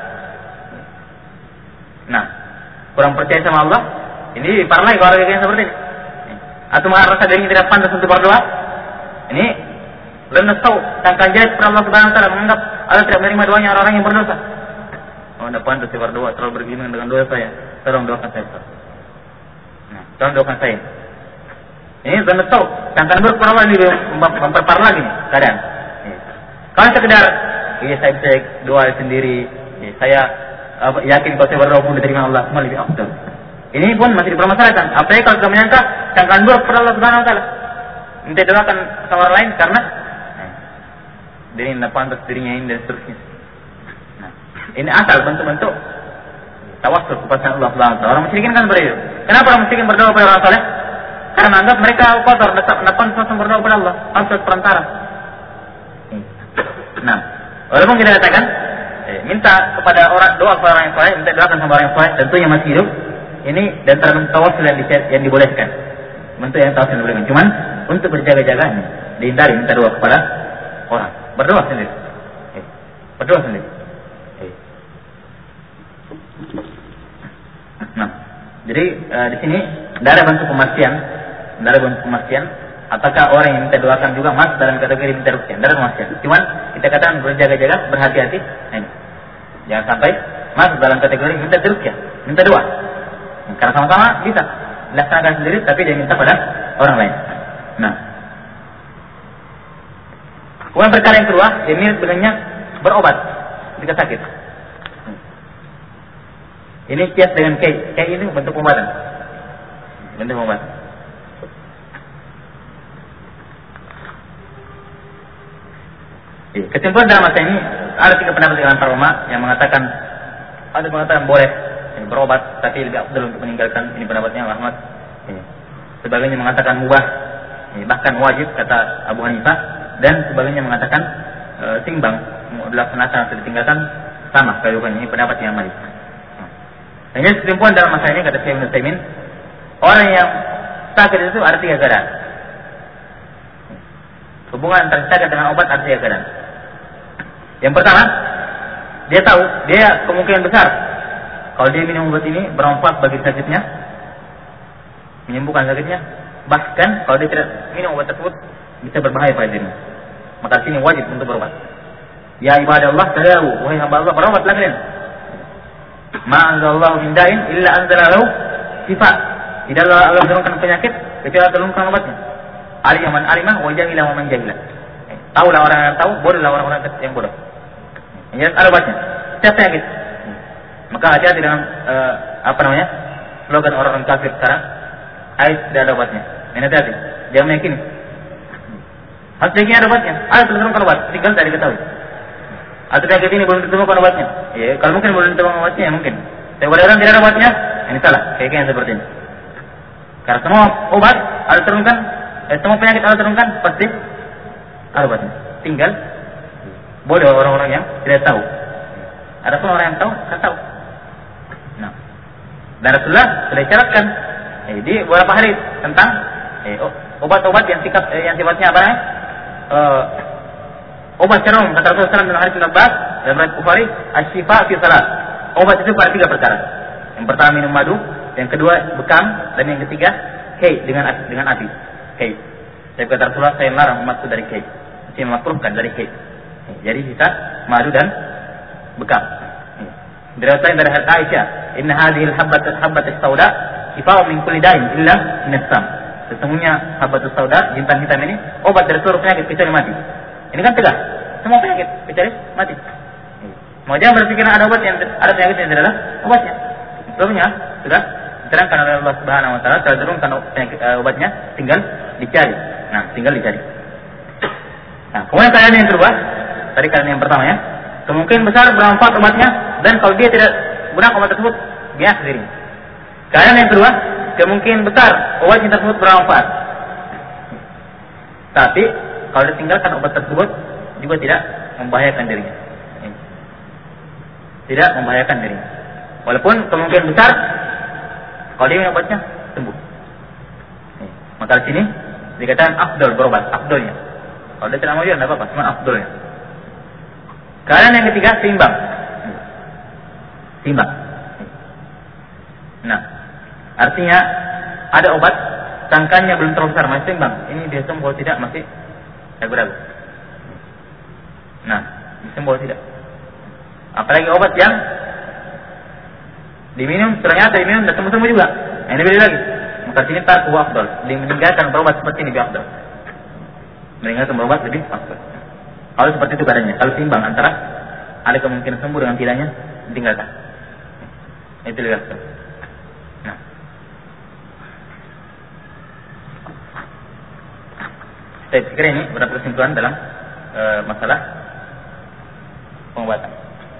Nah, kurang percaya sama Allah. Ini parah lagi kalau yang seperti ini. Atau merasa dirinya tidak pantas untuk berdoa. Ini belum tahu sangkaan jelek kepada Allah Subhanahu wa taala, menganggap Allah tidak menerima doanya orang-orang yang berdosa. Oh, tidak pantas saya berdoa, terlalu bergimana dengan doa saya. Tolong doakan saya. Nah, tolong doakan saya. Ini belum tahu sangkaan buruk kepada Allah ini memperparah lagi nih keadaan. Kalau sekedar saya bisa doa sendiri, saya yakin kalau saya berdoa pun diterima Allah, semua lebih afdal. Ini pun masih dipermasalahkan. Apalagi kalau sudah menyangka sangkaan buruk kepada Allah Subhanahu wa taala. Minta doakan sama orang lain karena dia tidak pantas dirinya ini dan seterusnya. Nah, ini asal bentuk-bentuk tawassul kepada Allah Subhanahu wa taala. Orang musyrikin kan begitu. Kenapa orang musyrikin berdoa kepada orang saleh? Karena anggap mereka kotor, tidak pantas berdoa kepada Allah, pantas perantara. Nah, walaupun kita katakan minta kepada orang doa kepada orang yang saleh, minta doakan sama orang yang saleh, tentunya masih hidup. Ini dan termasuk tawassul yang dibolehkan. Bentuk yang tawassul yang dibolehkan. Cuman untuk berjaga-jaga dihindari minta doa kepada orang. Berdoa sendiri. Berdoa sendiri. Nah, jadi di sini tidak ada bentuk pemastian, apakah orang yang minta doakan juga masuk dalam kategori minta ruqyah. Tidak ada pemastian. Cuman kita katakan berjaga-jaga, berhati-hati. Nah, ini. Jangan sampai masuk dalam kategori minta ruqyah, minta doa. Karena sama-sama bisa dilaksanakan sendiri, tapi dia minta pada orang lain. Nah, kemudian perkara yang kedua, yang mirip dengannya berobat ketika sakit. Ini kias dengan kayak ini bentuk pengobatan. Bentuk pengobatan. Kesimpulan dalam masalah ini ada 3 pendapat dengan para ulama yang mengatakan ada mengatakan boleh berobat, tapi lebih afdal untuk meninggalkan. Ini pendapatnya Ahmad. Sebagainya mengatakan mubah, bahkan wajib kata Abu Hanifah, dan sebagainya mengatakan timbang dilaksanakan atau ditinggalkan sama kedudukannya. Ini pendapat yang Malik. Hanya kesimpulan dalam masalah ini kata Syekh Ibnu Utsaimin, orang yang sakit itu ada 3 keadaan. Hubungan antara sakit dengan obat ada 3 keadaan. Yang pertama, dia tahu dia kemungkinan besar kalau dia minum obat ini bermanfaat bagi sakitnya, menyembuhkan sakitnya. Bahkan kalau dia tidak minum obat tersebut bisa berbahaya pada dirinya. Maka sini wajib untuk berobat. Ya ibadallah tahu, wahai hamba Allah, berobatlah kalian. Ma anzalallahu min da'in illa anzalahu shifa. Tidaklah Allah menurunkan penyakit kecuali Allah turunkan obatnya. Aliman alimah wa jahilah wa man jahilah. Tahulah orang yang tahu, bodohlah orang-orang yang bodoh. Yang ada obatnya. Setiap penyakit. Maka hati-hati dengan slogan orang-orang kafir sekarang, AIDS tidak ada obatnya. Hati-hati, jangan meyakini. Harus yakin ada obatnya. Ada turunkan obat, tinggal tidak diketahui. Atau penyakit ini belum ditemukan obatnya. Ya, kalau mungkin belum ditemukan obatnya, ya mungkin. Tapi pada orang tidak ada obatnya, ini salah. Kayaknya seperti ini. Karena semua obat ada turunkan, semua penyakit ada turunkan, pasti ada obatnya. Tinggal boleh orang-orang yang tidak tahu. Ada pun orang yang tahu, kan tahu. Nah, dan Rasulullah sudah isyaratkan di beberapa hari tentang obat-obat yang sifatnya apa namanya? Obat serum kata Rasulullah dalam hadis Ibnu Abbas dalam riwayat Bukhari, asy-syifa fi salat. Obat itu pada 3 perkara. Yang pertama minum madu, yang kedua bekam, dan yang ketiga kay dengan api. Kay. Saya kata Rasulullah, saya melarang umatku dari kay. Saya memakruhkan dari kay. Jadi kita madu dan bekam. Diriwayatkan dari Aisyah, "Inna hadhil habbatus sauda shifa'un min kulli da'in illa min as-sam." Sesungguhnya habbatus sauda, jintan hitam ini obat dari seluruh penyakit kecuali mati. Ini kan tegas. Semua penyakit kecuali mati. Mau jangan berpikir ada obat yang ada penyakit yang tidak ada obatnya. Sebelumnya sudah diterangkan oleh Allah Subhanahu wa taala, telah turunkan obatnya, tinggal dicari. Nah, tinggal dicari. Nah, kemudian keadaan yang kedua, tadi keadaan yang pertama ya, kemungkinan besar bermanfaat obatnya, dan kalau dia tidak gunakan obat tersebut, biasa dirinya. Keadaan yang kedua, kemungkinan besar obatnya tersebut bermanfaat, Tapi kalau ditinggalkan obat tersebut juga tidak membahayakan dirinya. Tidak membahayakan dirinya. Walaupun kemungkinan besar kalau dia minum obatnya sembuh. Maka di sini dikatakan afdal berobat, afdalnya. Kalau dia tidak mau juga tidak apa-apa, cuma afdalnya. Keadaan yang ketiga seimbang. Seimbang. Nah, artinya ada obat cangkangnya belum terlalu besar, masih seimbang. Ini dia sembuh atau tidak masih ragu-ragu. Nah, sembuh atau tidak. Apalagi obat yang diminum, ternyata diminum dan sembuh-sembuh juga. Nah, ini beda lagi. Maka sini tak huwa afdal. Meninggalkan berobat seperti ini lebih afdal. Meninggalkan berobat lebih afdal. Kalau seperti itu keadaannya, kalau seimbang antara ada kemungkinan sembuh dengan tidaknya, tinggalkan. Itu lihat. Nah, saya pikir ini beberapa kesimpulan dalam masalah pengobatan.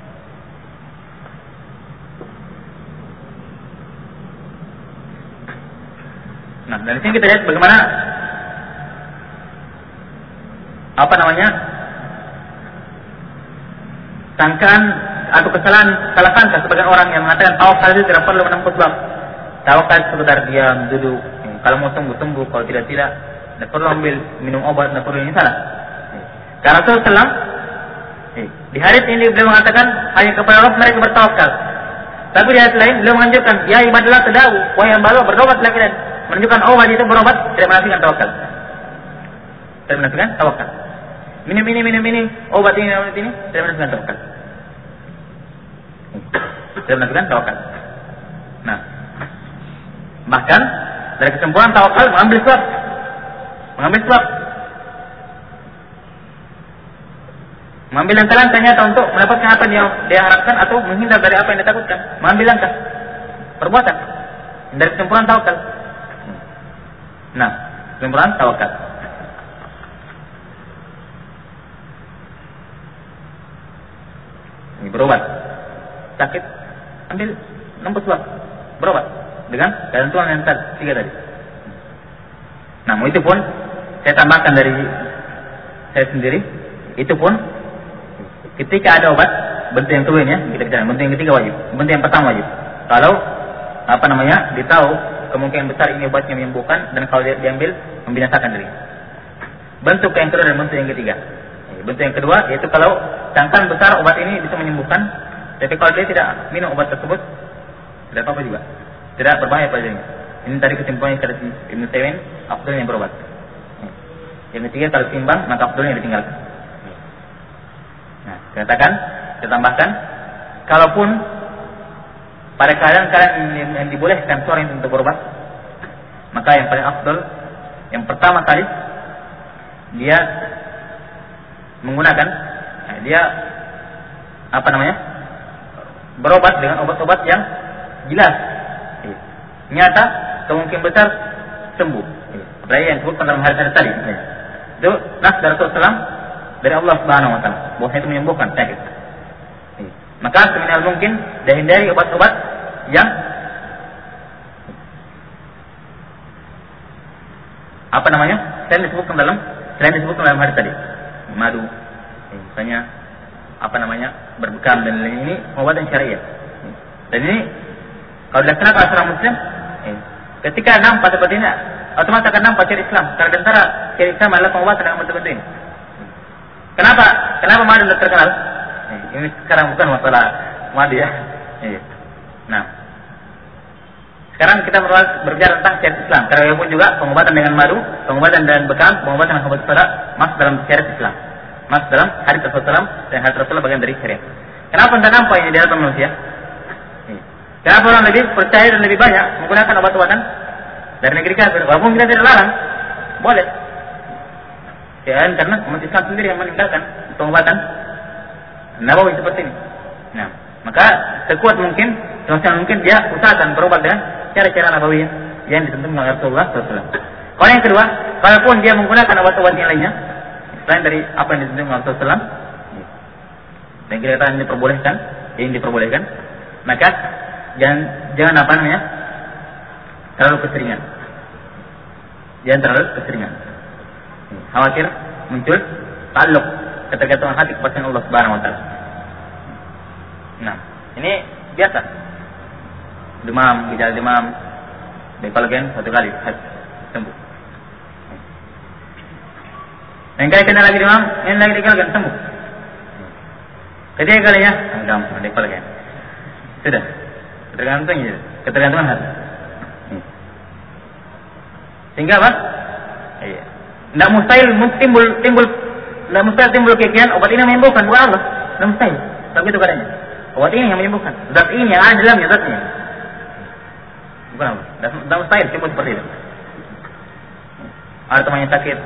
Nah, dari sini kita lihat bagaimana sangkaan atau kesalahan sebagian orang yang mengatakan tawakal itu tidak perlu menempuh sebab. Tawakal sekedar diam, duduk. Kalau mau sembuh, kalau tidak tidak perlu ambil minum obat, tidak perlu, ini salah. Karena Rasulullah di hadis ini beliau mengatakan hanya kepada Allah mereka bertawakal. Tapi di hadis lain beliau menganjurkan, ya ibadillah tadawu, wahai hamba berdoa lagi. Menunjukkan obat itu berobat tidak menafikan tawakal. Tidak menafikan tawakal. Minum ini, obat ini tidak menafikan tawakal. Tidak menafikan tawakal. Nah, bahkan dari kesimpulan tawakal mengambil sebab. Mengambil langkah-langkah nyata untuk mendapatkan apa yang dia harapkan atau menghindar dari apa yang dia takutkan. Mengambil langkah perbuatan dari kesimpulan tawakal. Nah, kesimpulan tawakal. Ini berobat. Sakit, ambil nempuh sebab. Berobat dengan ketentuan yang tiga tadi. Namun itu pun saya tambahkan dari saya sendiri, itu pun ketika ada obat, bentuk yang kedua ya, kita bicara bentuk yang ketiga wajib, bentuk yang pertama wajib. Kalau ditahu kemungkinan besar ini obatnya menyembuhkan dan kalau dia diambil membinasakan diri. Bentuk yang kedua dan bentuk yang ketiga. Bentuk yang kedua yaitu kalau cangkang besar obat ini bisa menyembuhkan, tapi kalau dia tidak minum obat tersebut tidak apa-apa juga, tidak berbahaya pada dirinya. Ini tadi kesimpulannya dari Ibnu Taimiyah, afdalnya berobat. Yang ketiga kalau seimbang maka afdalnya ditinggalkan. Nah, saya tambahkan, kalaupun pada keadaan yang dibolehkan seorang untuk berobat, maka yang paling afdal, yang pertama kali dia menggunakan, dia berobat dengan obat-obat yang jelas, nyata, kemungkinan besar sembuh. Apalagi yang disebutkan dalam hadis tadi. Itu nas dari Rasulullah dari Allah Subhanahu wa taala, bahwa itu menyembuhkan sakit. Maka seminimal mungkin hindari obat-obat yang selain disebutkan dalam hadis tadi, madu, misalnya berbekam dan lain ini pengobatan syariah. Dan ini kalau dilaksanakan oleh seorang muslim, ketika nampak seperti ini, otomatis akan nampak ciri Islam. Karena antara ciri Islam adalah pengobatan dengan bentuk-bentuk ini. Kenapa madu tidak terkenal? Ini sekarang bukan masalah madu ya. Nah, sekarang kita berbicara tentang syariat Islam. Karena pun juga pengobatan dengan madu, pengobatan dengan bekam, pengobatan dengan obat saudara masuk dalam syariat Islam, masuk dalam hadis Rasulullah dan hadis Rasulullah bagian dari syariat. Kenapa tidak nampak ini di dalam manusia? Kenapa orang lebih percaya dan lebih banyak menggunakan obat-obatan dari negeri kafir? Walaupun kita tidak larang, boleh. Ya, karena umat Islam sendiri yang meninggalkan pengobatan nabawi seperti ini. Nah, maka sekuat mungkin, semaksimal mungkin dia usahakan berobat dengan cara-cara nabawi yang ditentukan oleh Rasulullah SAW. Kalau yang kedua, kalaupun dia menggunakan obat-obat yang lainnya selain dari apa yang ditentukan oleh Rasulullah SAW, dan kita yang diperbolehkan, maka jangan terlalu keseringan. Jangan terlalu keseringan. Khawatir muncul ta'alluq, ketergantungan hati kepada Allah Subhanahu wa taala. Nah, ini biasa. Demam, gejala demam, dekologen 1 kali sembuh. Lain kali kena lagi demam, lain lagi dekologen sembuh. Ketiga kalinya, gampang dekologen. Sudah. Ketergantungan hati. Sehingga apa? Iya. Tidak mustahil timbul kekian obat ini menyembuhkan, bukan Allah. Tidak mustahil. Tapi itu keadaannya. Obat ini yang menyembuhkan. Zat ini yang ada dalamnya zatnya. Bukan Allah. Tidak mustahil timbul seperti itu. Ada temannya sakit.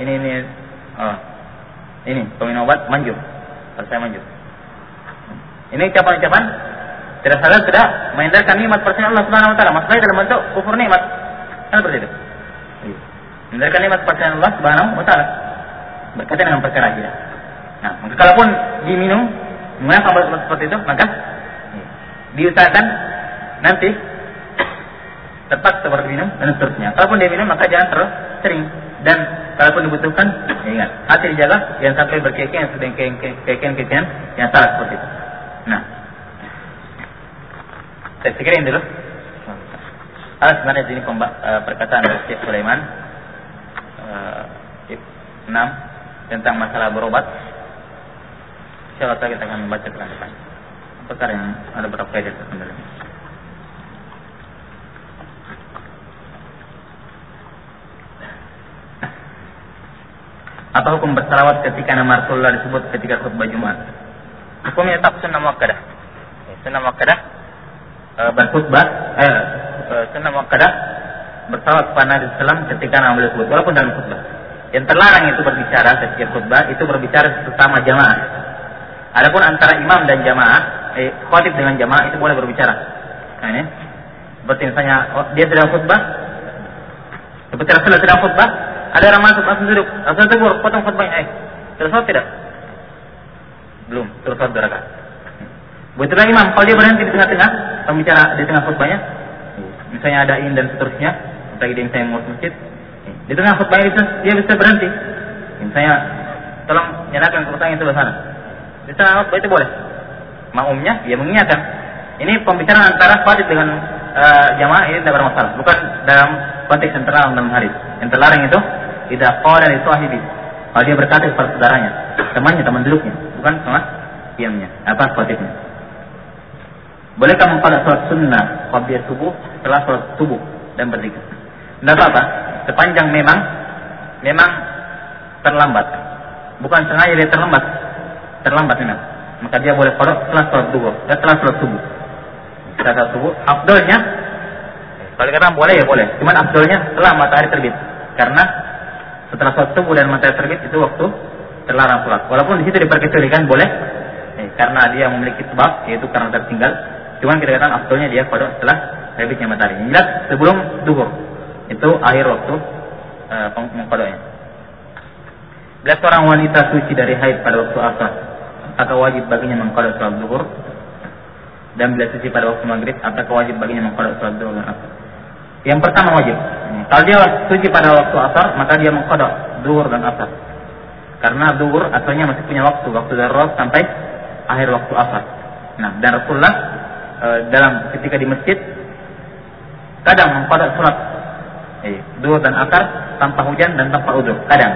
Ini peminum obat manjur. Selesai manjur. Ini ucapan-ucapan tidak salah sudah mengindarkan nikmat persen Allah Subhanahu wa taala. Maksudnya dalam bentuk kufur nikmat. Kan seperti itu. Mendengarkan nikmat persen Allah Subhanahu wa taala berkaitan dengan perkara dia. Nah, maka kalaupun diminum menggunakan obat seperti itu, maka diusahakan nanti tepat seperti minum dan seterusnya. Kalaupun dia minum maka jangan terlalu sering, dan kalaupun dibutuhkan ingat hati dijaga jangan sampai berkekian yang salah seperti itu. Nah, saya pikirin dulu. Sebenarnya ini perkataan dari Syekh Sulaiman 6 tentang masalah berobat. Insyaallah kita akan membaca pelan-pelan perkara yang ada beberapa faedah sebenarnya. Apa hukum bersalawat ketika nama Rasulullah disebut ketika khutbah Jumat? Hukumnya tetap sunnah muakkadah. Sunnah muakkadah berkhutbah sunnah muakkadah bersalawat kepada Nabi sallam ketika nama beliau disebut walaupun dalam khutbah. Yang terlarang itu berbicara ketika khutbah itu berbicara sesama jamaah. Adapun antara imam dan jamaah, khatib dengan jamaah itu boleh berbicara. Nah ini seperti misalnya dia sedang khutbah, seperti Rasulullah sedang khutbah, ada orang masuk langsung duduk, langsung tegur, potong khutbahnya. Terus tidak? Belum, terus 2 rakaat. Begitulah imam, kalau dia berhenti di tengah-tengah pembicara di tengah khutbahnya, misalnya ada in dan seterusnya, lagi dia misalnya ngurus masjid, di tengah khutbahnya dia bisa berhenti. Misalnya, tolong nyalakan kerusakan itu di sana. Di tengah khutbah itu boleh. Makmumnya dia mengingatkan. Ini pembicaraan antara khatib dengan jamaah ini tidak bermasalah. Bukan dalam konteks yang terlarang dalam hadis. Yang terlarang itu tidak qala li sahibi. Kalau dia berkata kepada saudaranya, temannya, teman duduknya, bukan sama diamnya, khatibnya. Bolehkah mengqada salat sunnah qabla subuh setelah salat subuh dan berzikir? Tidak apa-apa, sepanjang memang terlambat. Bukan sengaja dia terlambat memang. Maka dia boleh qada setelah salat duhur, setelah salat subuh. Setelah salat subuh, afdalnya kalau dikatakan boleh ya boleh. Cuman afdalnya setelah matahari terbit. Karena setelah salat subuh dan matahari terbit itu waktu terlarang salat. Walaupun di situ diperkecualikan boleh karena dia memiliki sebab yaitu karena tertinggal. Cuman kita katakan afdalnya dia qada setelah terbitnya matahari. Jelas sebelum duhur. Itu akhir waktu mengqadanya. Bila seorang wanita suci dari haid pada waktu asar, apakah wajib baginya mengqada salat duhur? Dan bila suci pada waktu maghrib, apakah wajib baginya mengqada salat duhur dan asar? Yang pertama wajib. Kalau dia suci pada waktu asar, maka dia mengqada duhur dan asar. Karena duhur asalnya masih punya waktu darurat sampai akhir waktu asar. Nah, dan Rasulullah dalam ketika di masjid kadang mengqada salat duhur dan asar tanpa hujan dan tanpa udzur.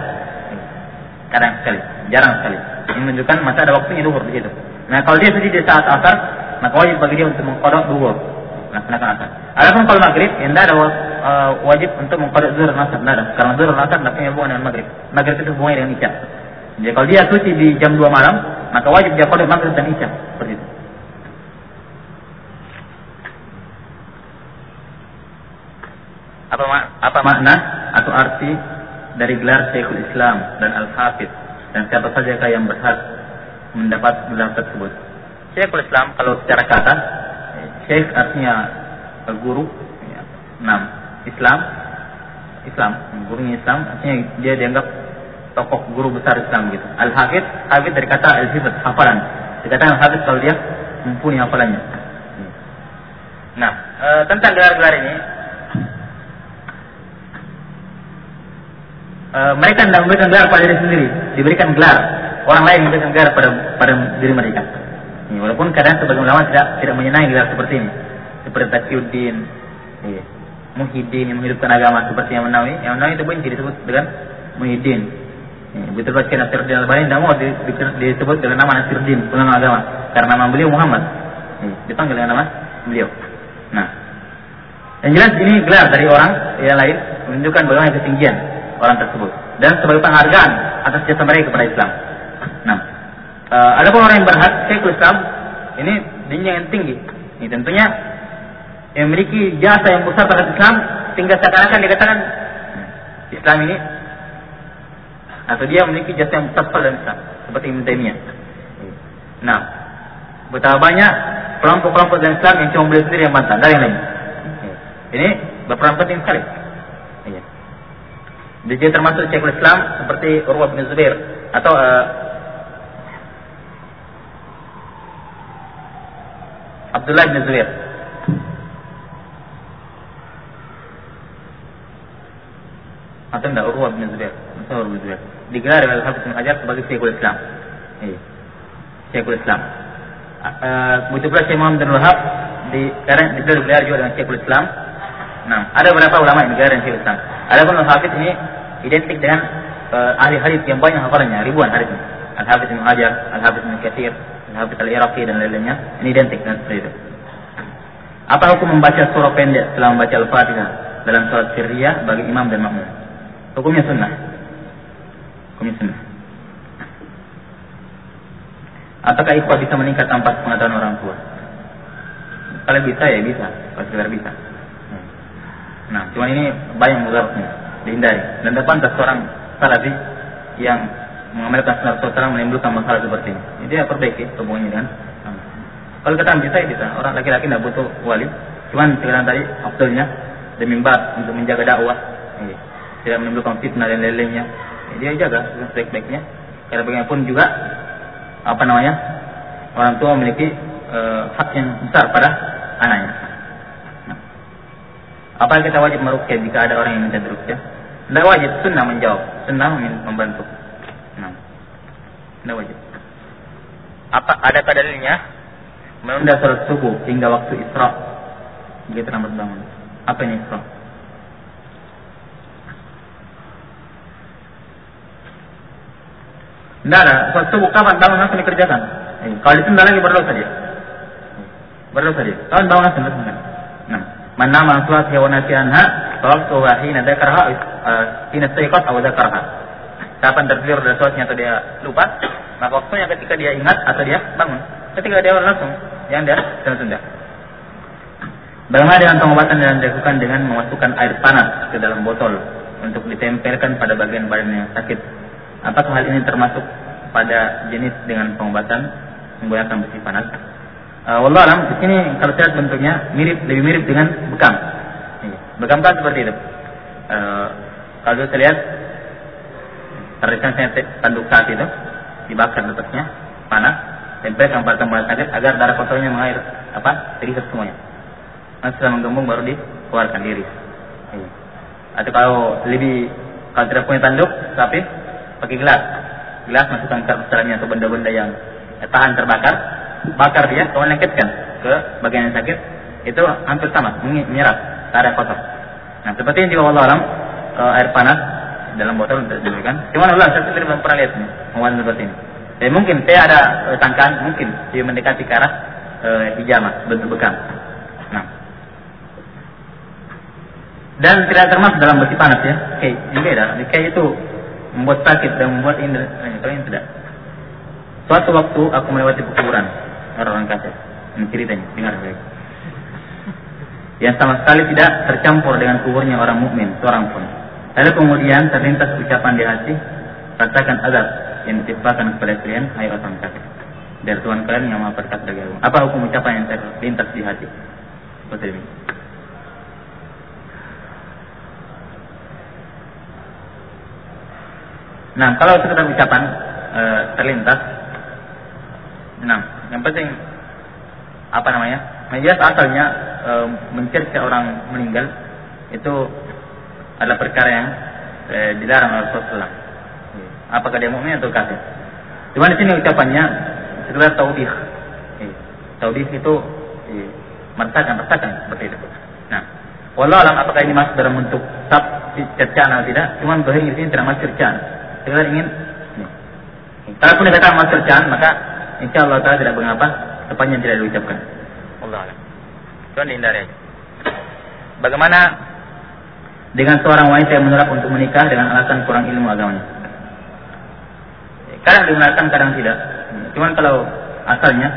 Kadang sekali, jarang sekali. Ini menunjukkan masih ada waktunya duhur di situ. Nah, kalau dia suci di saat asar, maka wajib bagi dia untuk mengqada duhur, melaksanakan asar. Adapun kalau maghrib, tidak ada wajib untuk mengqada zuhur dan asar, tidak ada. Karena zuhur dan asar tidak punya hubungan dengan maghrib. Maghrib itu hubungannya dengan isya. Jadi kalau dia suci di jam 2 malam, maka wajib dia qada maghrib dan isya, seperti itu. Apa makna atau arti dari gelar Syekhul Islam dan Al-Hafidh, dan siapa saja yang berhak mendapat gelar tersebut? Syekhul Islam kalau secara kata, Syekh artinya guru, Islam, gurunya Islam, artinya dia dianggap tokoh guru besar Islam gitu. Al-Hafidh dari kata al-hifdz, hafalan. Dikatakan al-Hafidh kalau dia mumpuni hafalannya. Nah, tentang gelar-gelar ini, mereka tidak memberikan gelar pada diri sendiri, diberikan gelar orang lain memberikan gelar pada diri mereka. Walaupun kadang sebagian ulama tidak menyenangi gelar seperti ini, seperti Taqiyuddin, Muhyiddin yang menghidupkan agama seperti yang Nawawi itu benci disebut dengan Muhyiddin. Betul baca Nasiruddin Albani tidak mau disebut dengan nama Nasiruddin pulang agama karena nama beliau Muhammad, dipanggil dengan nama beliau. Nah, yang jelas ini gelar dari orang yang lain menunjukkan bagaimana ketinggian orang tersebut dan sebagai penghargaan atas jasa mereka kepada Islam. Nah, ada pun orang yang berhak Syekhul Islam ini jenjang yang tinggi. Ini tentunya yang memiliki jasa yang besar terhadap Islam tinggal seakan-akan dikatakan Islam ini atau dia memiliki jasa yang besar dalam Islam seperti Ibnu Taimiyah. Nah, betapa banyak kelompok-kelompok dalam Islam yang cuma beliau sendiri yang bantah dari yang lain. Ini berperan penting sekali. Dia termasuk Syekhul Islam seperti Urwah bin Zubair atau Abdullah bin Zubair. Atau tidak Urwah bin Zubair, digelar oleh Al-Hafiz Ibnu Hajar sebagai Syekhul Islam. Syekhul Islam. Begitu pula Syekh Muhammad bin Wahab digelar juga dengan Syekhul Islam. Nah, ada beberapa ulama yang digelar dengan Syekhul Islam. Adapun Al-Hafiz ini identik dengan ahli hadis yang banyak hafalannya, ribuan hadisnya. Al-Hafiz Ibnu Hajar, Al-Hafiz Ibnu Katsir, Al-Hafiz Al-Iraqi dan lain-lainnya, ini identik dengan seperti itu. Apa hukum membaca surah pendek setelah membaca Al-Fatihah dalam salat sirriyah bagi imam dan makmum? Hukumnya sunnah. Apakah ikhwah bisa meningkat tanpa pengetahuan orang tua? Kalau bisa ya bisa, kalau sekedar bisa. Nah, cuma ini banyak mudaratnya, dihindari. Dan depan seorang salafi yang mengamalkan sunnah Rasulullah menimbulkan masalah seperti ini. Jadi dia perbaiki hubungannya dengan. Kalau kita bisa ya bisa. Orang laki-laki tidak butuh wali. Cuman sekarang tadi afdalnya demimbat untuk menjaga dakwah, tidak menimbulkan fitnah dan lain-lainnya. Dia jaga dengan sebaik-baiknya. Karena bagaimanapun juga orang tua memiliki hak yang besar pada anaknya. Apa kita wajib meruqyah jika ada orang yang minta diruqyah? Tidak wajib, sunnah menjawab, sunnah membantu. Tidak wajib. Apa adakah dalilnya menunda salat subuh hingga waktu Isra jika terlambat bangun? Apa ini Isra? Tidak ada. Salat subuh kapan bangun langsung dikerjakan. Kalau ditunda lagi berdosa dia. Kapan bangun langsung dikerjakan. Nah, man nama salat wa nasiya anha fawaqtuha hina dzakarha hina istayqaz aw dzakarha. Kapan tertidur dari salatnya atau dia lupa, maka waktunya ketika dia ingat atau dia bangun. Ketika dia langsung, jangan dia tunda. Bagaimana dengan pengobatan yang dilakukan dengan memasukkan air panas ke dalam botol untuk ditempelkan pada bagian badan yang sakit? Apakah hal ini termasuk pada jenis dengan pengobatan menggunakan besi panas? Wallahu alam, di sini kalau saya lihat bentuknya lebih mirip dengan bekam. Bekam kan seperti itu. Kalau saya lihat saya tanduk saat itu dibakar atasnya panas, tempelkan pada tempat sakit agar darah kotornya mengalir terhisap semuanya. Nanti setelah menggembung baru dikeluarkan diri. Atau kalau tidak punya tanduk tapi pakai gelas masukkan ke dalamnya atau benda-benda yang tahan terbakar, bakar dia, kemudian lengketkan ke bagian yang sakit, itu hampir sama, menyerap darah kotor. Nah, seperti ini juga wallahu alam, air panas dalam botol untuk diberikan. Cuma Allah saya sendiri belum pernah lihat pengobatan seperti ini. Jadi mungkin saya ada sangkaan mungkin dia mendekati ke arah hijamah, bentuk bekam. Nah, dan tidak termasuk dalam besi panas ya. Juga ada. Kayak itu membuat sakit dan membuat ini tidak. Suatu waktu aku melewati kuburan orang kafir. Ini ceritanya, dengar baik. Yang sama sekali tidak tercampur dengan kuburnya orang mukmin seorang pun. Lalu kemudian terlintas ucapan di hati, rasakan azab yang ditimpakan kepada kalian, hai orang kafir. Dari Tuhan kalian yang Maha Perkasa lagi agung. Apa hukum ucapan yang terlintas di hati? Seperti ini. Nah, kalau sekedar ucapan terlintas, nah, yang penting jelas asalnya mencari orang meninggal itu adalah perkara yang dilarang oleh Rasulullah. Apakah dia mukmin atau kafir? Cuma di sini ucapannya sekedar taubih. Taubih itu mertakan seperti itu. Nah, wallahu alam apakah ini masuk dalam bentuk cercaan atau tidak? Cuma bahir di sini tidak masuk cercaan. Sekedar ingin. Kalaupun dikatakan masuk cercaan, maka insya Allah Taala tidak mengapa tepatnya tidak diucapkan. Wallahu alam. Cuma dihindari aja. Bagaimana dengan seorang wanita yang menolak untuk menikah dengan alasan kurang ilmu agamanya? Kadang digunakan, kadang tidak. Cuman kalau asalnya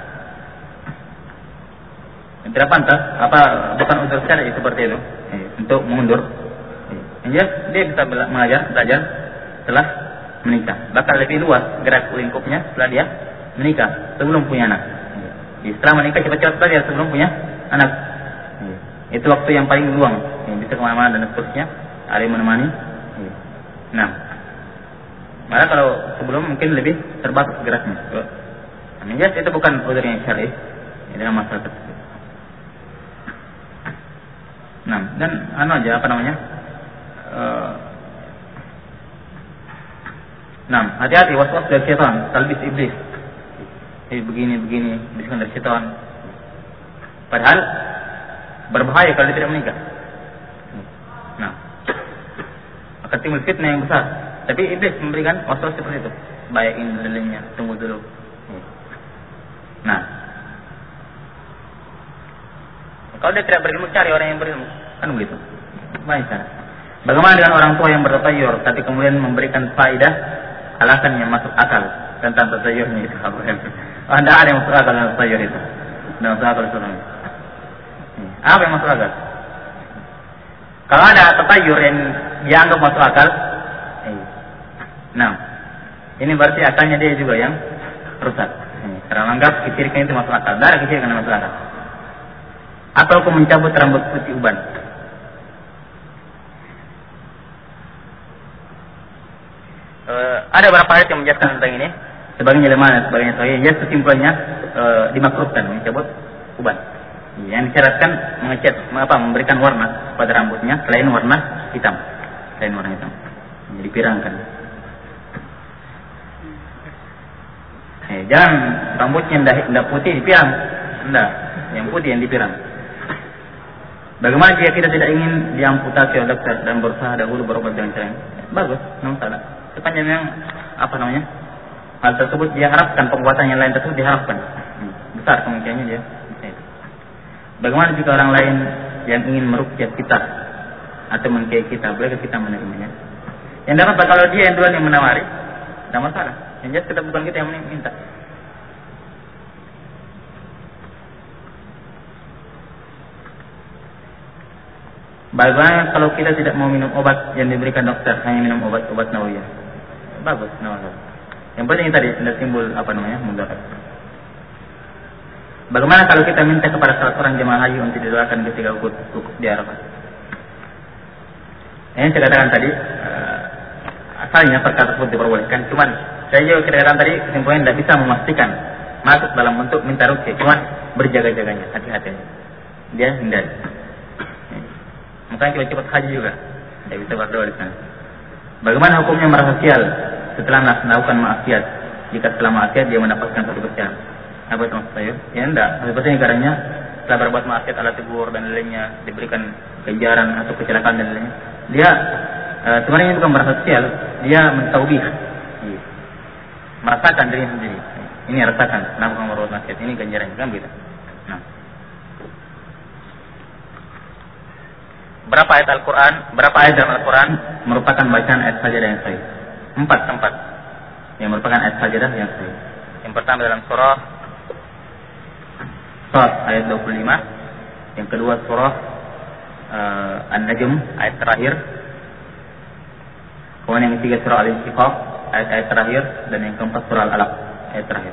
tidak pantas, bukan unsur syar'i seperti itu untuk mundur. Dia bisa belajar setelah menikah. Bahkan lebih luas gerak lingkupnya setelah dia menikah, sebelum punya anak. Setelah menikah cepat-cepat belajar sebelum punya anak. Itu waktu yang paling luang, bisa kemana-mana dan seterusnya, ada yang menemani. Nah, malah kalau sebelum mungkin lebih terbatas geraknya. Itu bukan unsur yang syar'i dalam masalah tersebut. Nah, dan hati-hati waswas dari syaitan, talbis iblis. Begini, bisikan dari syaitan. Padahal berbahaya kalau dia tidak menikah. Nah, akan timbul fitnah yang besar. Tapi iblis memberikan waswas seperti itu. Bayakin lilinnya, tunggu dulu. Nah, kalau dia tidak berilmu, cari orang yang berilmu. Kan begitu. Baik. Bagaimana dengan orang tua yang bertatayur tapi kemudian memberikan faedah alasan yang masuk akal tentang tatayurnya itu? Tidak ada yang masuk akal dalam tatayur itu. Tidak masuk akal itu. Apa yang masuk akal? Kalau ada tatayur yang dianggap masuk akal, nah, ini berarti akalnya dia juga yang rusak. Karena menganggap kecirikan itu masuk akal. Tidak ada kecirikan yang masuk akal. Atau aku mencabut rambut putih uban. Ada beberapa ayat yang menjelaskan tentang ini. Sebagiannya lemah, sebagiannya sahih. Ya, kesimpulannya dimakruhkan mencabut uban. Yang disyaratkan mengecat, memberikan warna pada rambutnya selain warna hitam. Jadi dipirangkan. Jangan rambutnya tidak putih dipirang. Tidak, yang putih yang dipirang. Bagaimana jika kita tidak ingin diamputasi oleh dokter dan berusaha dahulu berobat dengan cara ini? Bagus, tidak masalah. Sepanjang yang hal tersebut diharapkan, penguatan yang lain tersebut diharapkan. Besar kemungkinannya dia. Bagaimana jika orang lain yang ingin meruqyah kita atau mengkiai kita, bolehkah kita menerimanya? Yang dapat kalau dia yang duluan yang menawari, tidak masalah. Yang jelas kita bukan kita yang minta. Bagaimana kalau kita tidak mau minum obat yang diberikan dokter, hanya minum obat nawiyah? Bagus, nawiyah. Yang penting tadi tidak timbul mudarat. Bagaimana kalau kita minta kepada salah seorang jemaah haji untuk didoakan ketika wukuf di Arafah? Yang saya katakan tadi, asalnya perkara tersebut diperbolehkan. Cuman saya juga katakan tadi kesimpulannya tidak bisa memastikan masuk dalam bentuk minta ruqyah. Cuman berjaga-jaganya, hati-hati. Dia hindari. Makanya kita cepat haji juga. Tidak bisa berdoa di sana. Bagaimana hukumnya merasa sial setelah melakukan maksiat? Jika setelah maksiat dia mendapatkan satu kesialan. Apa itu maksud saya? Ya enggak. Sepertinya karena setelah berbuat maksiat ala tegur dan lainnya diberikan ganjaran atau kecelakaan dan lainnya. Dia sebenarnya bukan merasa sial, dia mentaubih. Merasakan diri sendiri. Ini rasakan kenapa kamu berbuat maksiat, ini ganjarannya kan gitu. Nah. Berapa ayat Al-Quran, berapa ayat dalam Al-Quran merupakan bacaan ayat sajadah yang sahih? 4 tempat yang merupakan ayat sajadah yang sahih. Yang pertama dalam surah Sad ayat 25, yang kedua surah An-Najm ayat terakhir, kemudian yang ketiga surah Al-Insyiqaq ayat-ayat terakhir, dan yang keempat surah Al-Alaq ayat terakhir.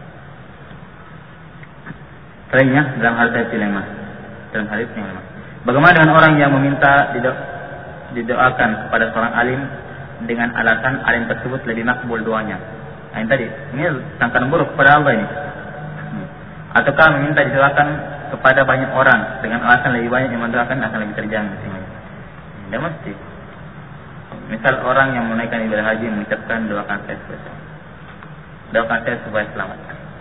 Selainnya dalam hadis yang lemah, Bagaimana dengan orang yang meminta didoakan kepada seorang alim dengan alasan alim tersebut lebih makbul doanya? Nah, ini tadi, ini sangkaan buruk kepada Allah ini. Ataukah meminta didoakan kepada banyak orang dengan alasan lebih banyak yang mendoakan akan lebih terjamin? Tidak mesti. Misal orang yang menunaikan ibadah haji mengucapkan doakan saya supaya selamat.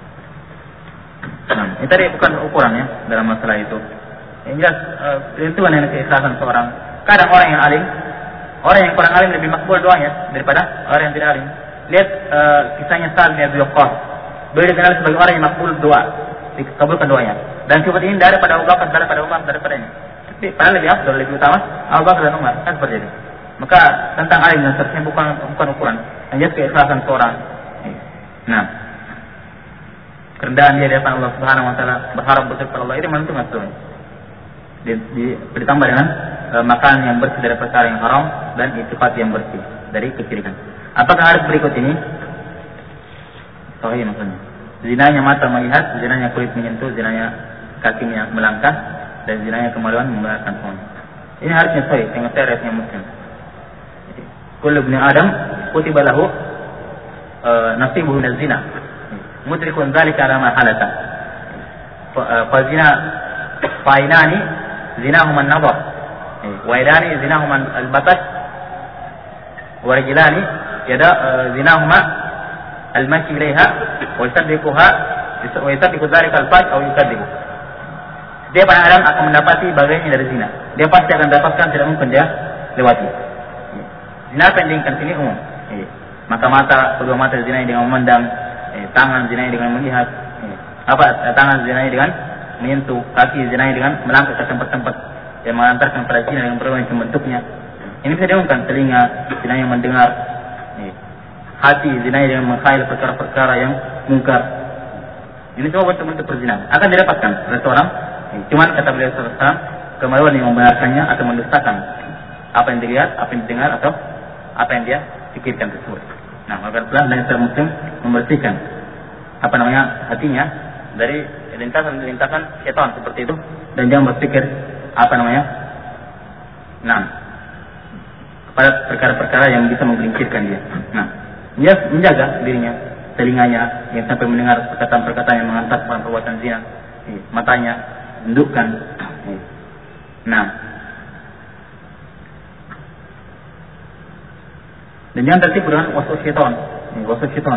Nah, ini tadi bukan ukurannya dalam masalah itu. Yang jelas tentuan yang keikhlasan seorang. Kadang orang yang alim, orang yang kurang alim lebih makbul doanya daripada orang yang tidak alim. Lihat kisahnya Sa'ad bin Abi Waqqas. Beliau dikenal sebagai orang yang makbul doa, dikabulkan doanya. Dan sifat ini daripada Abu Bakar, daripada ini. Tapi padahal lebih afdal, lebih utama Abu Bakar dan Umar, kan seperti itu. Maka tentang alim dan seterusnya bukan ukuran, hanya keikhlasan seorang. Nah, kerendahan dia di hadapan Allah Subhanahu wa taala, berharap betul kepada Allah, itu menentukan semuanya. Ditambah dengan makan yang bersih dari perkara yang haram dan itikad yang bersih dari kesyirikan. Apakah hadis berikut ini sahih maksudnya? Zinanya mata melihat, zinanya kulit menyentuh, zinanya kakinya melangkah, dan zinanya kemaluan membahayakan semuanya. Ini hadisnya sahih, dengan riwayatnya Muslim. Kullu ibni Adam kutiba lahu nasibuhu min az-zina. Mudrikun dzalika ala ma halata. Fa zina fainani zinahum an-nadar. Wa idani zinahum al-batas. Wa rijlani zinahuma al-mashi ilaiha wa yusaddiquha wa yusaddiqu dzalika al-fajr aw yukadzibu. Dia pada Adam akan mendapati bagiannya dari zina. Dia pasti akan dapatkan, tidak mungkin dia lewati. Zina pendingkan sini umum. Maka kedua mata zinai dengan memandang, tangan zinai dengan melihat, tangan zinai dengan menyentuh, kaki zinai dengan melangkah ke tempat-tempat yang mengantarkan pada zina dengan berbagai bentuknya. Ini bisa diumumkan. Telinga zinai yang mendengar, hati zinai dengan mengkhayal perkara-perkara yang mungkar. Ini semua bentuk-bentuk perzinahan akan didapatkan oleh seorang. Cuman kata beliau SAW, kemaluan yang membahayakannya atau mendustakan apa yang dilihat, apa yang didengar, atau apa yang dia pikirkan tersebut. Nah, maka pelan dan seorang Muslim membersihkan hatinya dari lintasan syaitan seperti itu, dan jangan berpikir kepada perkara-perkara yang bisa menggelincirkan dia. Nah, dia menjaga dirinya, telinganya yang sampai mendengar perkataan-perkataan yang mengantarkan perbuatan zina, matanya mendukkan. Nah, dan jangan tertipu dengan waswas syaitan.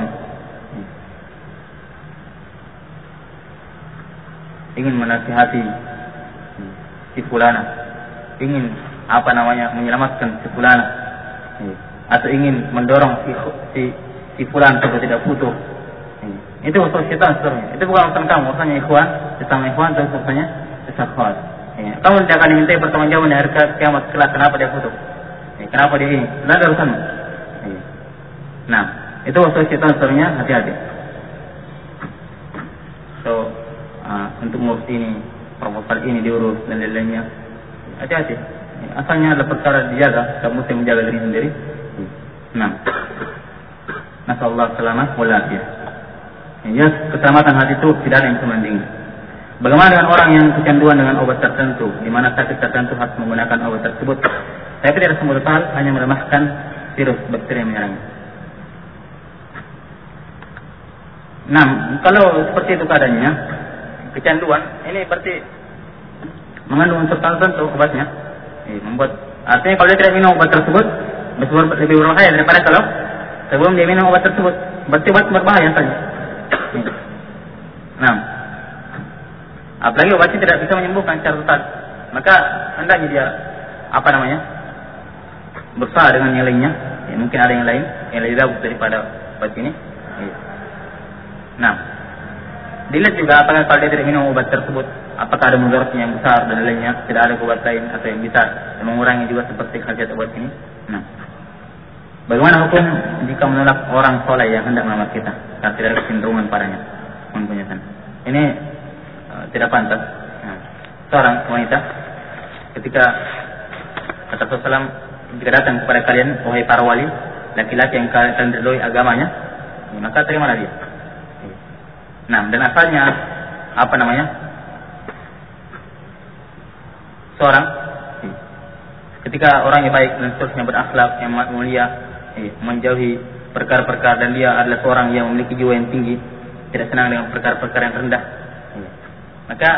Ingin menasihati si fulana, ingin menyelamatkan si fulana, atau ingin mendorong si fulan supaya tidak putus. Itu waswas syaitan sebenarnya. Itu bukan urusan kamu, urusannya ikhwan, sesama ikhwan, atau urusannya sesama. Kamu tidak akan dimintai pertanggungjawaban di hari kiamat kelak kenapa dia putus, kenapa dia ini, tidak ada urusanmu. Nah, itu waswas syaitan sebenarnya, hati-hati. Untuk ngurus ini, proposal ini diurus dan lain-lainnya, hati-hati. Asalnya adalah perkara dijaga, kamu mesti menjaga diri sendiri. Nah, nasallahu selamat walafiat. Ya, keselamatan hati itu tidak ada yang semanding. Bagaimana dengan orang yang kecanduan dengan obat tertentu, di mana sakit tertentu harus menggunakan obat tersebut? Saya tidak semua total, hanya melemahkan virus bakteri yang menyerangnya. Nah, kalau seperti itu keadaannya, kecanduan, ini berarti mengandung unsur tertentu obatnya. Artinya kalau dia tidak minum obat tersebut, lebih berbahaya daripada kalau sebelum dia minum obat tersebut. Berarti obat berbahaya saja. Nah, apalagi obatnya tidak bisa menyembuhkan secara total, maka hendaknya dia berusaha dengan yang lainnya. Mungkin ada yang lain yang lebih bagus daripada obat ini. Nah, dilihat juga apakah kalau dia tidak minum obat tersebut, apakah ada mudaratnya yang besar dan lainnya, tidak ada obat lain atau yang bisa mengurangi juga seperti khasiat obat ini. Nah, bagaimana hukum jika menolak orang soleh yang hendak melamar kita karena tidak ada kecenderungan padanya? Ini tidak pantas. Nah, seorang wanita ketika kata Rasulullah, jika datang kepada kalian wahai para wali, laki-laki yang kalian ridhoi agamanya, maka terimalah dia. Nah, dan asalnya seorang ketika orang yang baik dan seterusnya berakhlak yang mulia, menjauhi perkara-perkara, dan dia adalah seorang yang memiliki jiwa yang tinggi, tidak senang dengan perkara-perkara yang rendah, maka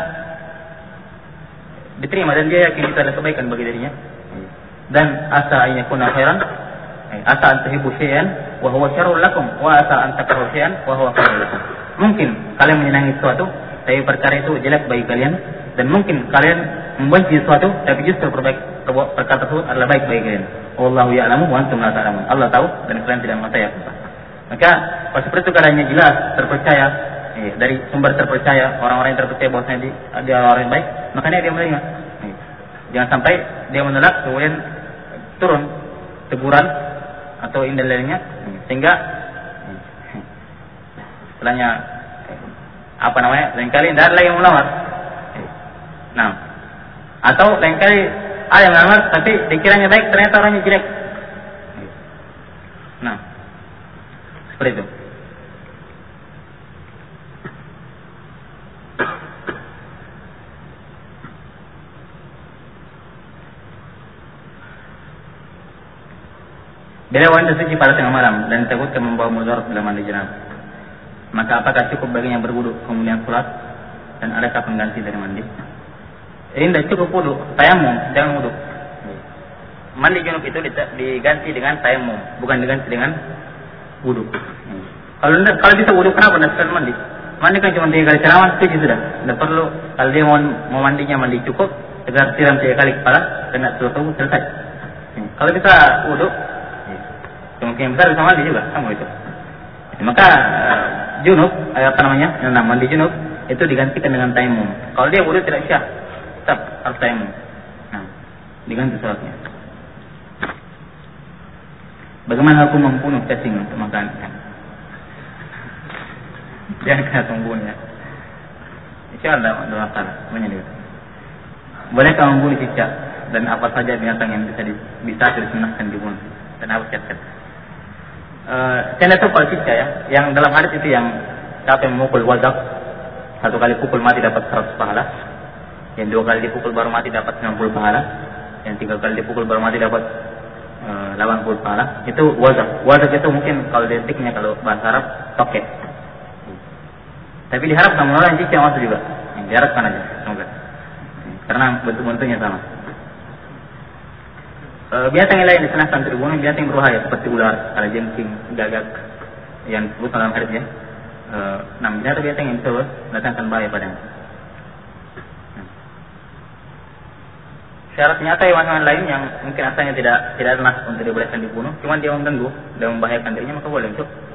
diterima dan dia yakin itu adalah kebaikan bagi dirinya, dan asa ayakuna khairan asa an tuhibbu syai'an wa huwa syarrun lakum wa asa an takrahu syai'an wa huwa khairun lakum. Mungkin kalian menyenangi sesuatu tapi perkara itu jelek bagi kalian, dan mungkin kalian membenci sesuatu tapi justru perkara tersebut adalah baik bagi kalian. Wallahu ya'lamu wa antum la ta'lamun. Allah tahu dan kalian tidak mengetahui apa. Maka kalau seperti itu keadaannya jelas, terpercaya, dari sumber terpercaya, orang-orang yang terpercaya bahwasanya dia orang yang baik, makanya dia menerima. Jangan sampai dia menolak kemudian turun teguran atau indah lainnya, sehingga setelahnya lain kali tidak ada lagi yang melamar. Nah, atau lain kali ada yang melamar tapi dikiranya baik, ternyata orangnya jelek. Nah, seperti itu. Bila wanita suci pada tengah malam dan takutkan membawa mudarat bila mandi janabah, maka apakah cukup baginya berwudu kemudian sholat, dan adakah pengganti dari mandi? Ini tidak cukup wudu, tayamum, jangan wudu. Mandi junub itu diganti dengan tayamum, bukan diganti dengan wudu. Kalau bisa wudu, kenapa tidak sekali mandi? Mandi kan cuma 3 kali ceramah, suci sudah. Tidak perlu, kalau dia mau mandinya mandi cukup, sekedar siram 3 kali kepala, kena seluruh tubuh, selesai. Kalau bisa wudu, kemungkinan besar bisa mandi juga, sama itu. Maka junub, mandi junub itu digantikan dengan tayamum. Kalau dia wudu tidak syah, tetap harus tayamum. Nah, diganti sholatnya. Bagaimana hukum membunuh cacing untuk makan? Jangan kena membunuhnya. Insyaallah ada masalah, banyak juga. Bolehkah membunuh cicak dan apa saja binatang yang bisa disunahkan dibunuh dan apa cacing? Saya tahu kalau cicak ya, yang dalam hadis itu yang siapa yang memukul wazak, 1 kali pukul mati dapat 100 pahala, yang 2 kali dipukul baru mati dapat 90 pahala, yang 3 kali dipukul baru mati dapat 80 pahala. Itu wazak. Wazak itu mungkin kalau detiknya kalau bahasa Arab toket. Tapi diharapkan menolak cicak masuk juga. Diharapkan aja, semoga. Karena bentuk-bentuknya sama. Binatang yang lain disunahkan untuk dibunuh, binatang yang berbahaya seperti ular, kalajengking, gagak, yang disebut dalam hadis ya. Binatang yang bisa mendatangkan bahaya padanya. Syarat nyata hewan-hewan lain yang mungkin asalnya tidak nas untuk dibolehkan dibunuh, cuma dia mengganggu dan membahayakan dirinya, maka boleh untuk